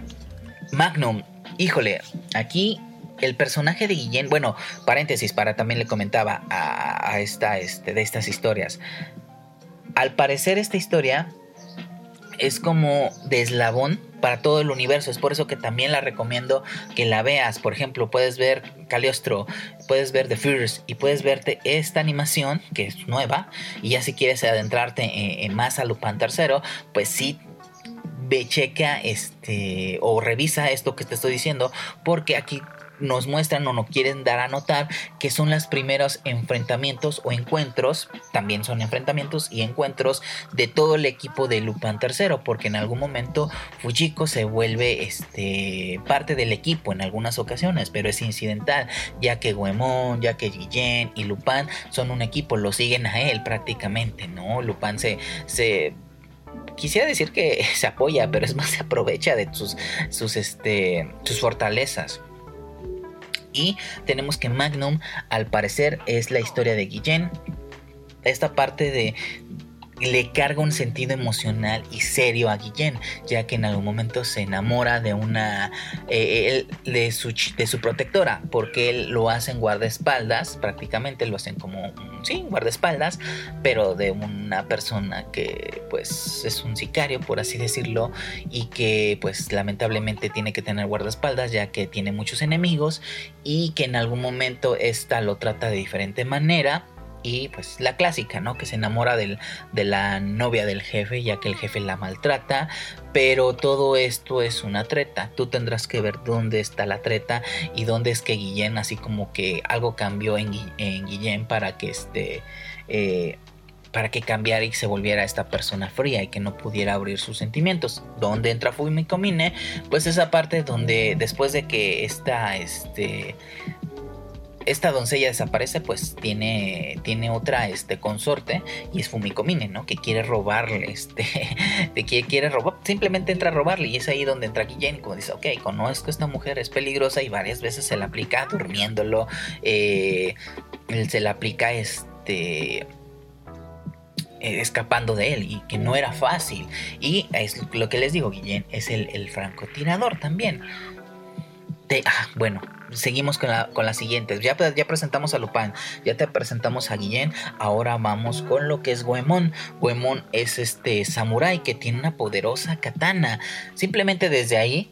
Magnum, híjole, aquí el personaje de Guillén, bueno, paréntesis, para también le comentaba a, a esta, este, de estas historias. Al parecer esta historia es como de eslabón para todo el universo, es por eso que también la recomiendo que la veas. Por ejemplo, puedes ver Cagliostro, puedes ver The First y puedes verte esta animación que es nueva, y ya si quieres adentrarte en, en más a Lupin tercero, pues sí, ve, checa este o revisa esto que te estoy diciendo, porque aquí nos muestran o nos quieren dar a notar que son los primeros enfrentamientos o encuentros, también son enfrentamientos y encuentros de todo el equipo de Lupin tercero, porque en algún momento Fujiko se vuelve este, parte del equipo en algunas ocasiones, pero es incidental, ya que Goemon, ya que Guillén y Lupin son un equipo, lo siguen a él prácticamente, ¿no? Lupin se... se quisiera decir que se apoya, pero es más, se aprovecha de sus, sus, este, sus fortalezas. Y tenemos que Magnum, al parecer, es la historia de Guillén. Esta parte de... le carga un sentido emocional y serio a Guillén, ya que en algún momento se enamora de una eh, él, de, su, de su protectora, porque él lo hacen guardaespaldas, prácticamente lo hacen como sí, guardaespaldas, pero de una persona que pues es un sicario, por así decirlo, y que pues lamentablemente tiene que tener guardaespaldas ya que tiene muchos enemigos, y que en algún momento esta lo trata de diferente manera. Y pues la clásica, ¿no? Que se enamora del, de la novia del jefe, ya que el jefe la maltrata. Pero todo esto es una treta. Tú tendrás que ver dónde está la treta y dónde es que Guillén, así como que algo cambió en, en Guillén para que este... Eh, para que cambiara y se volviera esta persona fría y que no pudiera abrir sus sentimientos. ¿Dónde entra Fumiko Mine? Pues esa parte donde después de que esta... este esta doncella desaparece, pues tiene, tiene otra este, consorte, y es Fumiko Mine, ¿no? Que quiere robarle, este, de que quiere robar, simplemente entra a robarle, y es ahí donde entra Guillén, como dice, ok, conozco a esta mujer, es peligrosa, y varias veces se la aplica durmiéndolo, eh, se la aplica este... escapando de él, y que no era fácil, y es lo que les digo, Guillén es el, el francotirador también. De, ah, bueno, seguimos con, la, con las siguientes. Ya, ya presentamos a Lupin, ya te presentamos a Guillén. Ahora vamos con lo que es Goemon. Goemon es este samurái que tiene una poderosa katana. Simplemente desde ahí,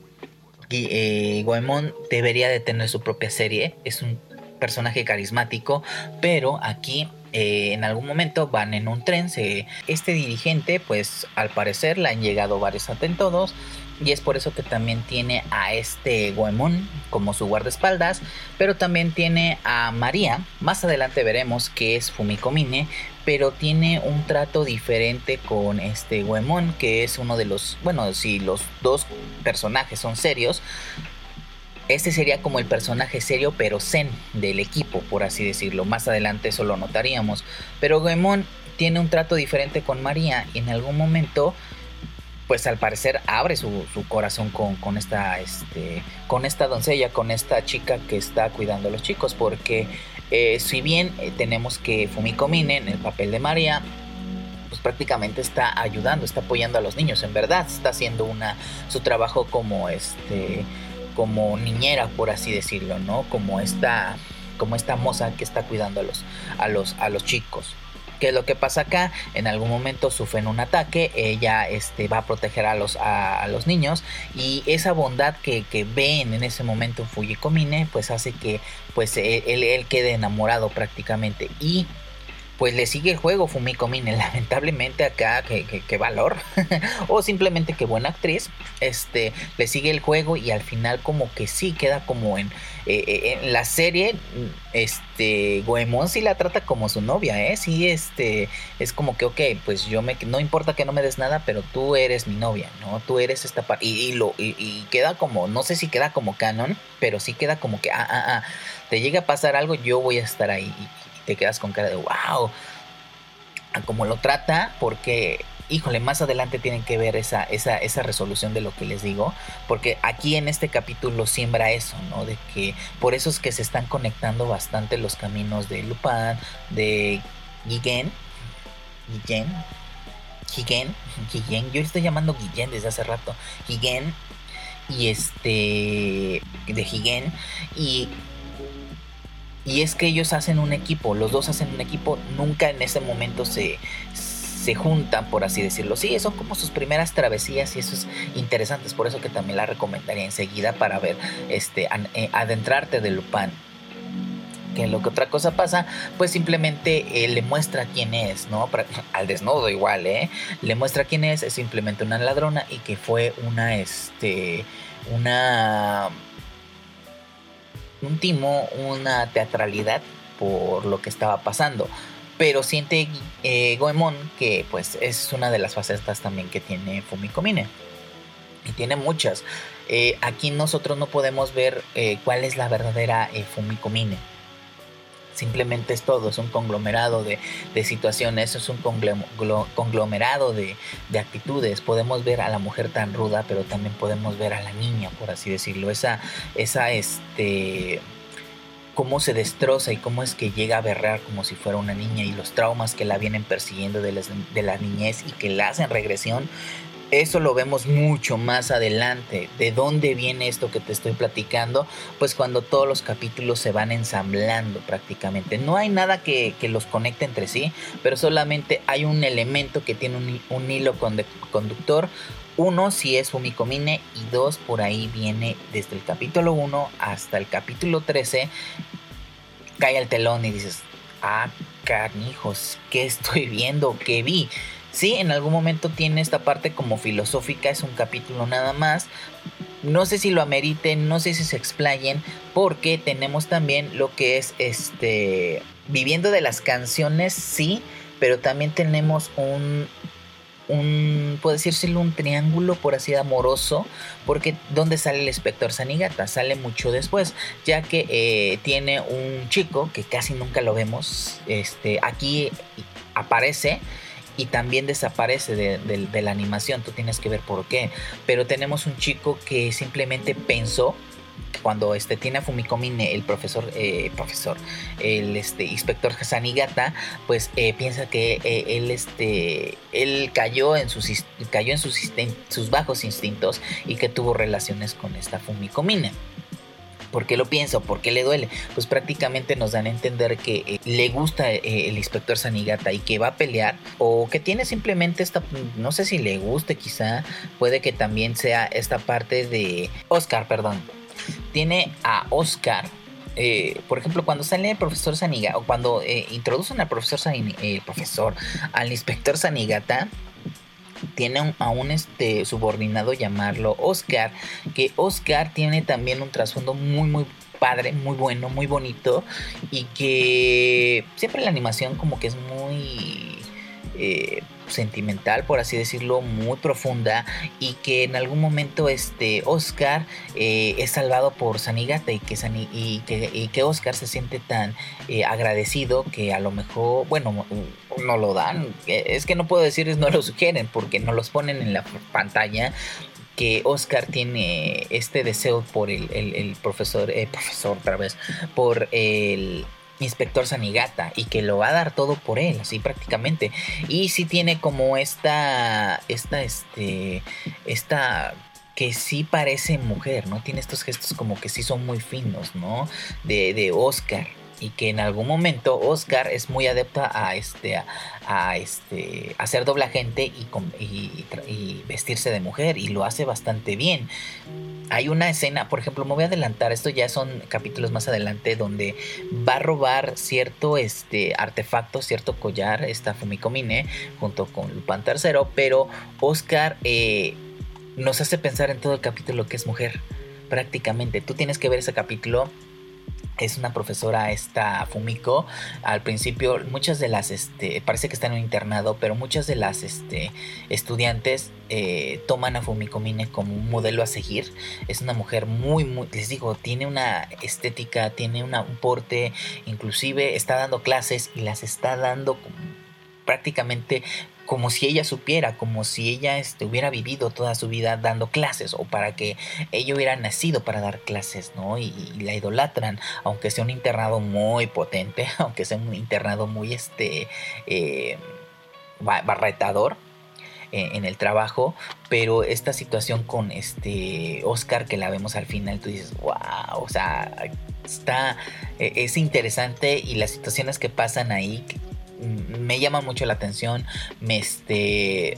eh, Goemon debería de tener su propia serie. Es un personaje carismático, pero aquí eh, en algún momento van en un tren. Se, este dirigente, pues al parecer le han llegado varios atentados. Y es por eso que también tiene a este Goemon como su guardaespaldas. Pero también tiene a María. Más adelante veremos que es Fumiko Mine. Pero tiene un trato diferente con este Goemon, que es uno de los... Bueno, si los dos personajes son serios, este sería como el personaje serio pero zen del equipo, por así decirlo. Más adelante eso lo notaríamos. Pero Goemon tiene un trato diferente con María. Y en algún momento, pues al parecer abre su, su corazón con, con, esta, este, con esta doncella, con esta chica que está cuidando a los chicos. Porque eh, si bien eh, tenemos que Fumiko Mine en el papel de María, pues prácticamente está ayudando, está apoyando a los niños. En verdad está haciendo una, su trabajo como, este, como niñera, por así decirlo, ¿no? Como esta, como esta moza que está cuidando a los, a los, a los chicos. ¿Qué es lo que pasa acá? En algún momento sufren un ataque, ella este, va a proteger a los, a, a los niños, y esa bondad que, que ven en ese momento en Fumiko Mine, pues hace que pues, él, él quede enamorado prácticamente. Y pues le sigue el juego Fumiko Mine. Lamentablemente acá, que, que, que valor o simplemente que buena actriz, este, le sigue el juego y al final como que sí queda como en, eh, en la serie, este, Goemon sí la trata como su novia, ¿eh? Sí, este, es como que, ok, pues yo me, no importa que no me des nada, pero tú eres mi novia, ¿no? Tú eres esta parte, y, y, lo, y, y queda como, no sé si queda como canon, pero sí queda como que, ah, ah, ah, te llega a pasar algo, yo voy a estar ahí, y, te quedas con cara de wow, como lo trata, porque híjole, más adelante tienen que ver esa, esa, esa resolución de lo que les digo, porque aquí en este capítulo siembra eso, ¿no? De que por eso es que se están conectando bastante los caminos de Lupin, de Guillén, Guillén, Guillén, Guillén, yo le estoy llamando Guillén desde hace rato, Guillén, y este, de Guillén, y Y es que ellos hacen un equipo, los dos hacen un equipo, nunca en ese momento se, se juntan, por así decirlo. Sí, son como sus primeras travesías y eso es interesante, es por eso que también la recomendaría enseguida para ver, este, adentrarte de Lupin. Que lo que otra cosa pasa, pues simplemente eh, le muestra quién es, ¿no? Para, al desnudo igual, ¿eh? Le muestra quién es, es simplemente una ladrona y que fue una, este, una... un timo, una teatralidad por lo que estaba pasando, pero siente eh, Goemon que pues es una de las facetas también que tiene Fumiko Mine, y tiene muchas. Eh, aquí nosotros no podemos ver eh, cuál es la verdadera eh, Fumiko Mine. Simplemente es todo, es un conglomerado de, de situaciones, es un conglomerado de, de actitudes. Podemos ver a la mujer tan ruda, pero también podemos ver a la niña, por así decirlo. Esa, esa, este, cómo se destroza y cómo es que llega a berrear como si fuera una niña, y los traumas que la vienen persiguiendo de, las, de la niñez y que la hacen regresión. Eso lo vemos mucho más adelante. ¿De dónde viene esto que te estoy platicando? Pues cuando todos los capítulos se van ensamblando prácticamente. No hay nada que, que los conecte entre sí, pero solamente hay un elemento que tiene un, un hilo conductor. Uno, si es Fumiko Mine, y dos, por ahí viene desde el capítulo uno hasta el capítulo trece. Cae el telón y dices, ah, carnijos, ¿qué estoy viendo? ¿Qué vi? Sí, en algún momento tiene esta parte como filosófica, es un capítulo nada más. No sé si lo ameriten, no sé si se explayen, porque tenemos también lo que es este viviendo de las canciones, sí, pero también tenemos un, un puedo decírselo, un triángulo, por así amoroso, porque ¿dónde sale el inspector Sanigata? Sale mucho después, ya que eh, tiene un chico que casi nunca lo vemos, este, aquí aparece y también desaparece de, de, de la animación. Tú tienes que ver por qué, pero tenemos un chico que simplemente pensó, cuando este, tiene a Fumiko Mine, el profesor, eh, profesor, el este, inspector Sanigata, pues eh, piensa que eh, él, este, él cayó en sus, cayó en sus, sus bajos instintos y que tuvo relaciones con esta Fumiko Mine. ¿Por qué lo piensa? ¿Por qué le duele? Pues prácticamente nos dan a entender que eh, le gusta eh, el inspector Sanigata y que va a pelear, o que tiene simplemente esta, no sé si le guste, quizá puede que también sea esta parte de Oscar, perdón. Tiene a Oscar, eh, por ejemplo, cuando sale el profesor Sanigata, o cuando eh, introducen al profesor, San, eh, profesor, al inspector Sanigata, tiene un, a un este, subordinado llamarlo Oscar, que Oscar tiene también un trasfondo muy muy padre, muy bueno, muy bonito, y que siempre la animación como que es muy eh, sentimental, por así decirlo, muy profunda, y que en algún momento este Oscar eh, es salvado por Sanigata, y que, Sani, y que, y que Oscar se siente tan eh, agradecido que a lo mejor, bueno, no lo dan, es que no puedo decirles, no lo sugieren porque no los ponen en la pantalla, que Oscar tiene este deseo por el, el, el profesor, eh, profesor otra vez, por el inspector Sanigata, y que lo va a dar todo por él, así prácticamente. Y sí tiene como esta, esta, este, esta, que sí parece mujer, ¿no? Tiene estos gestos como que sí son muy finos, ¿no? De, de Oscar. Y que en algún momento Oscar es muy adepta a este a, a este a ser doble agente y, y, y vestirse de mujer, y lo hace bastante bien. Hay una escena, por ejemplo, me voy a adelantar, esto ya son capítulos más adelante, donde va a robar cierto este artefacto, cierto collar, esta Fumiko Mine, junto con Lupin tercero, pero Oscar eh, nos hace pensar en todo el capítulo que es mujer, prácticamente. Tú tienes que ver ese capítulo. Es una profesora, esta Fumiko. Al principio muchas de las, este, parece que está en un internado, pero muchas de las este, estudiantes eh, toman a Fumiko Mine como un modelo a seguir. Es una mujer muy, muy, les digo, tiene una estética, tiene una, un porte, inclusive está dando clases y las está dando como, prácticamente como si ella supiera, como si ella este, hubiera vivido toda su vida dando clases, o para que ella hubiera nacido para dar clases, ¿no? Y, y la idolatran, aunque sea un internado muy potente, aunque sea un internado muy este eh, barretador eh, en el trabajo, pero esta situación con este Oscar, que la vemos al final, tú dices, wow, o sea, está, eh, es interesante, y las situaciones que pasan ahí me llama mucho la atención, me este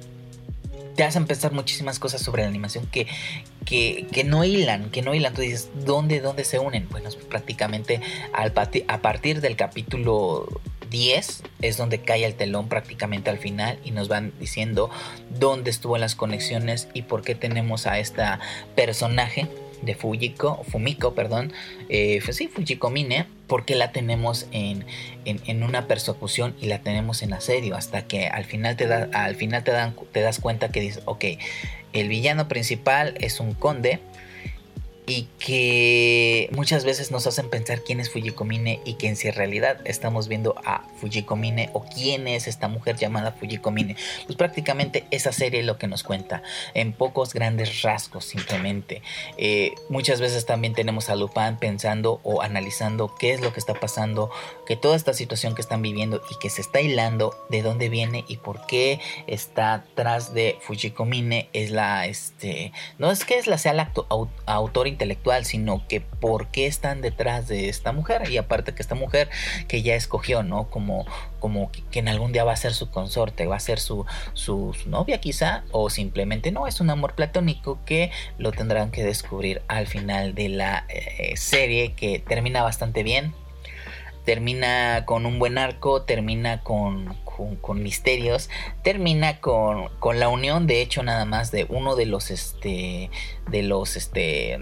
te hacen pensar muchísimas cosas sobre la animación que, que, que no hilan, que no hilan. Tú dices, ¿dónde, dónde se unen? Bueno, pues prácticamente al pati- a partir del capítulo diez es donde cae el telón prácticamente al final, y nos van diciendo dónde estuvo las conexiones y por qué tenemos a esta personaje de Fujiko, Fumiko, perdón, eh, pues sí, Fujiko Mine, porque la tenemos en, en, en una persecución y la tenemos en asedio, hasta que al final te da, al final te dan, te das cuenta que dices, ok, el villano principal es un conde, y que muchas veces nos hacen pensar quién es Fujiko Mine, y que en si en realidad estamos viendo a Fujiko Mine, o quién es esta mujer llamada Fujiko Mine. Pues prácticamente esa serie es lo que nos cuenta en pocos grandes rasgos, simplemente. Eh, muchas veces también tenemos a Lupin pensando o analizando qué es lo que está pasando, que toda esta situación que están viviendo y que se está hilando, de dónde viene y por qué está tras de Fujiko Mine. Es la este no es que es la sea la auto, autor intelectual, sino que por qué están detrás de esta mujer, y aparte que esta mujer que ya escogió, ¿no? Como, como que, que en algún día va a ser su consorte, va a ser su, su, su novia quizá, o simplemente no, es un amor platónico que lo tendrán que descubrir al final de la eh, serie, que termina bastante bien. Termina con un buen arco, termina con, con, con misterios, termina con, con la unión, de hecho, nada más de uno de los este de los este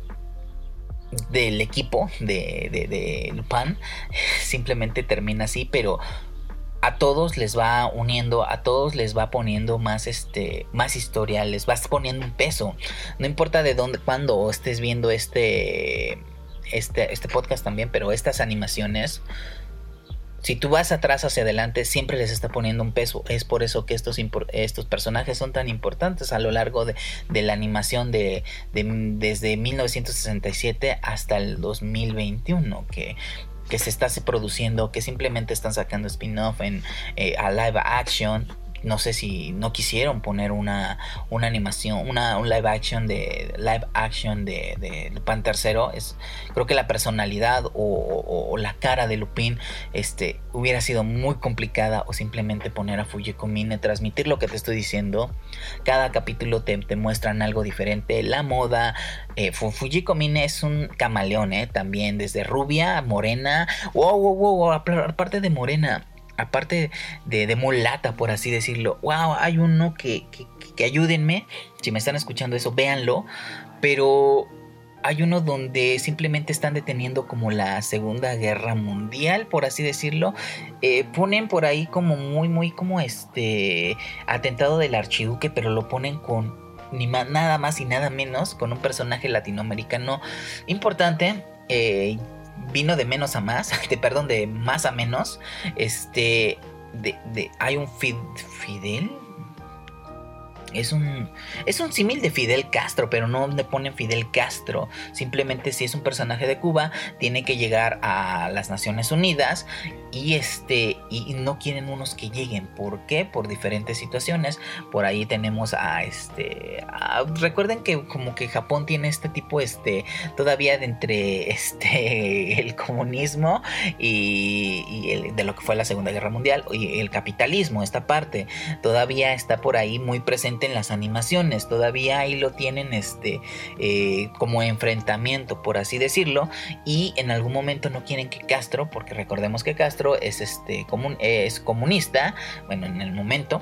del equipo de, de, de Lupin. Simplemente termina así, pero a todos les va uniendo, a todos les va poniendo más este más historia, les vas poniendo un peso. No importa de dónde, cuándo estés viendo este Este, este podcast también, pero estas animaciones, si tú vas atrás hacia adelante, siempre les está poniendo un peso. Es por eso que estos, estos personajes son tan importantes a lo largo de, de la animación de, de, desde mil novecientos sesenta y siete hasta el dos mil veintiuno, que, que se está produciendo, que simplemente están sacando spin-off en, eh, a live action, no sé si no quisieron poner una, una animación, una un live action de live action de, de Lupin tercero. Es, creo que la personalidad o, o, o la cara de Lupin este, hubiera sido muy complicada, o simplemente poner a Fujiko Mine, transmitir lo que te estoy diciendo. Cada capítulo te, te muestran algo diferente, la moda. eh, Fujiko Mine es un camaleón, eh, también, desde rubia, morena, wow, wow, wow, aparte de morena, aparte de, de mulata, por así decirlo. Wow, hay uno que, que, que ayúdenme, si me están escuchando eso, véanlo, pero hay uno donde simplemente están deteniendo como la Segunda Guerra Mundial, por así decirlo. Eh, ponen por ahí como muy, muy como este atentado del archiduque, pero lo ponen con ni más, nada más y nada menos, con un personaje latinoamericano importante. Eh, vino de menos a más, de, perdón, de más a menos. Este, de, de, hay un Fid, Fidel. Es un, es un símil de Fidel Castro, pero no le ponen Fidel Castro. Simplemente, si es un personaje de Cuba, tiene que llegar a las Naciones Unidas y este y no quieren unos que lleguen. ¿Por qué? Por diferentes situaciones. Por ahí tenemos a este a, recuerden que como que Japón tiene este tipo este todavía de entre este el comunismo y, y el, de lo que fue la Segunda Guerra Mundial, y el capitalismo. Esta parte todavía está por ahí muy presente en las animaciones, todavía ahí lo tienen este eh, como enfrentamiento, por así decirlo, y en algún momento no quieren que Castro, porque recordemos que Castro es este comun, es comunista, bueno, en el momento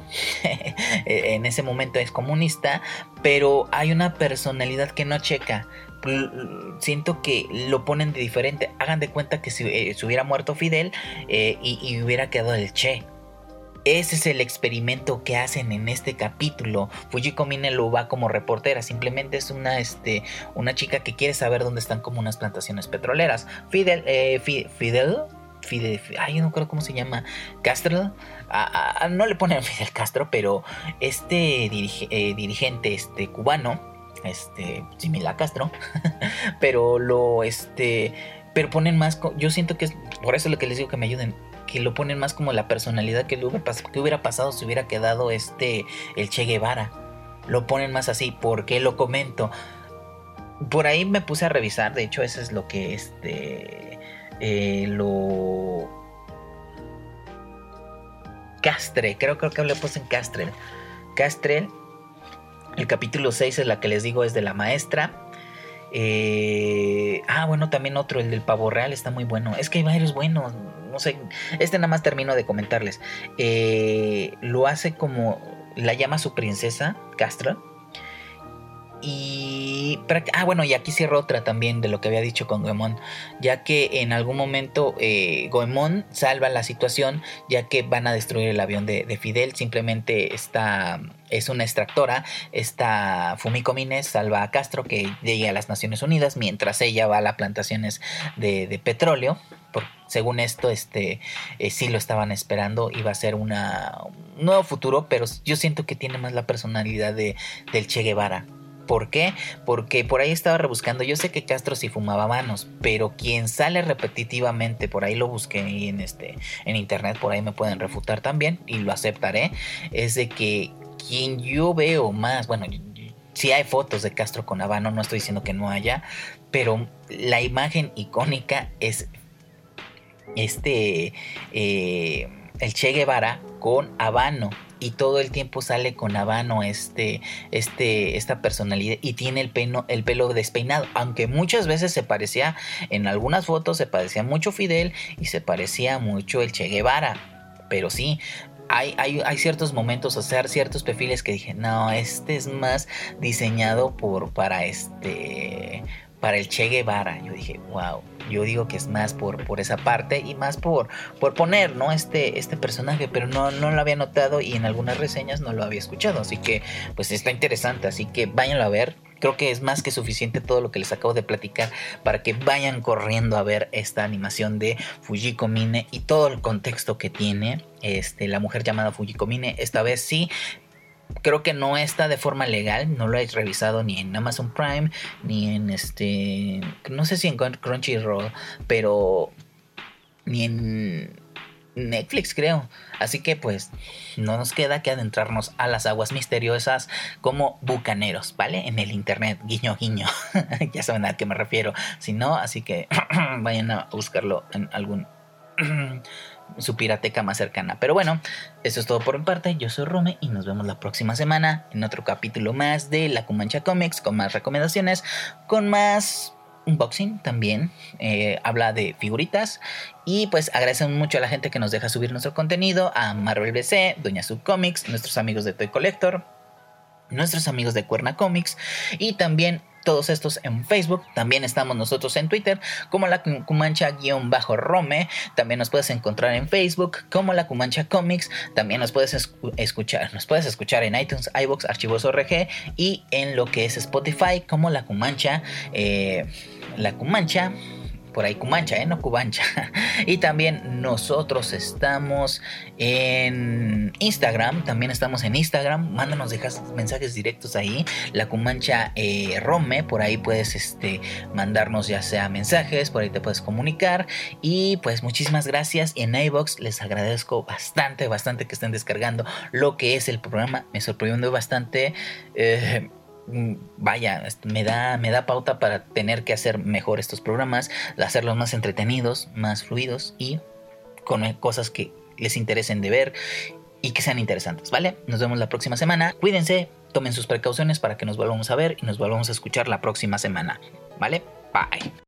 en ese momento es comunista, pero hay una personalidad que no checa. Siento que lo ponen de diferente. Hagan de cuenta que si eh, se hubiera muerto Fidel eh, y, y hubiera quedado el Che. Ese es el experimento que hacen en este capítulo. Fujiko Mine lo va como reportera. Simplemente es una, este, una chica que quiere saber dónde están como unas plantaciones petroleras. Fidel, eh, Fi, Fidel, Fidel, ay, no creo cómo se llama, Castro. Ah, ah, no le ponen Fidel Castro, pero este dirige, eh, dirigente este, cubano, este, similar a Castro, pero lo, este, pero ponen más. Yo siento que es por eso lo que les digo que me ayuden. Que lo ponen más como la personalidad que, hubiera, que hubiera pasado si hubiera quedado este el Che Guevara. Lo ponen más así. ¿Por qué lo comento? Por ahí me puse a revisar. De hecho, eso es lo que este eh, lo Castre. Creo, creo que le puse en Castrel. Castrel. El capítulo seis es la que les digo, es de la maestra. Eh, ah, bueno, también otro, el del pavo real, está muy bueno. Es que hay varios buenos. No sé, este nada más termino de comentarles. Eh, lo hace como la llama su princesa, Castro. Y ah, bueno, y aquí cierro otra también de lo que había dicho con Goemon, ya que en algún momento eh, Goemon salva la situación, ya que van a destruir el avión de, de Fidel. Simplemente está, es una extractora. Esta Fumiko Mine salva a Castro, que llegue a las Naciones Unidas, mientras ella va a las plantaciones de, de petróleo. Por, según esto, este eh, sí lo estaban esperando. Iba a ser una, un nuevo futuro, pero yo siento que tiene más la personalidad de, del Che Guevara. ¿Por qué? Porque por ahí estaba rebuscando. Yo sé que Castro sí fumaba manos, pero quien sale repetitivamente, por ahí lo busqué en, este, en internet, por ahí me pueden refutar también y lo aceptaré, es de que quien yo veo más, bueno, sí hay fotos de Castro con habano, no estoy diciendo que no haya, pero la imagen icónica es este eh, el Che Guevara con habano. Y todo el tiempo sale con habano este, este, esta personalidad. Y tiene el pelo, el pelo despeinado. Aunque muchas veces se parecía, en algunas fotos se parecía mucho Fidel y se parecía mucho el Che Guevara. Pero sí, hay, hay, hay ciertos momentos, o sea, ciertos perfiles que dije, no, este es más diseñado por, para este... para el Che Guevara. Yo dije, wow, yo digo que es más por, por esa parte y más por, por poner, ¿no? Este, este personaje, pero no, no lo había notado y en algunas reseñas no lo había escuchado, así que pues está interesante, así que váyanlo a ver. Creo que es más que suficiente todo lo que les acabo de platicar para que vayan corriendo a ver esta animación de Fujiko Mine y todo el contexto que tiene este, la mujer llamada Fujiko Mine. Esta vez sí, creo que no está de forma legal, no lo he revisado ni en Amazon Prime, ni en este, no sé si en Crunchyroll, pero ni en Netflix, creo. Así que pues no nos queda que adentrarnos a las aguas misteriosas como bucaneros, ¿vale? En el internet, guiño, guiño. Ya saben a qué me refiero. Si no, así que vayan a buscarlo en algún... su pirateca más cercana. Pero bueno, eso es todo por mi parte. Yo soy Rome y nos vemos la próxima semana en otro capítulo más de La Cumancha Comics, con más recomendaciones, con más unboxing también. Eh, habla de figuritas. Y pues agradecemos mucho a la gente que nos deja subir nuestro contenido, a Marvel B C, Doña Sub Comics, nuestros amigos de Toy Collector, nuestros amigos de Cuerna Comics, y también todos estos en Facebook. También estamos nosotros en Twitter como La Cumancha-Rome. También nos puedes encontrar en Facebook como La Cumancha Comics. También nos puedes escu- escuchar nos puedes escuchar en iTunes, iVoox, Archivos O R G, y en lo que es Spotify como La Cumancha, eh, La Cumancha, por ahí Cumancha, ¿eh? No Cubancha. Y también nosotros estamos en Instagram. También estamos en Instagram. Mándanos, dejas mensajes directos ahí. La Cumancha eh, Rome. Por ahí puedes este, mandarnos ya sea mensajes. Por ahí te puedes comunicar. Y pues muchísimas gracias. Y en iVoox les agradezco bastante, bastante que estén descargando lo que es el programa. Me sorprendió bastante. Eh... Vaya, me da, me da pauta para tener que hacer mejor estos programas, hacerlos más entretenidos, más fluidos y con cosas que les interesen de ver y que sean interesantes, ¿vale? Nos vemos la próxima semana. Cuídense, tomen sus precauciones para que nos volvamos a ver y nos volvamos a escuchar la próxima semana, ¿vale? Bye.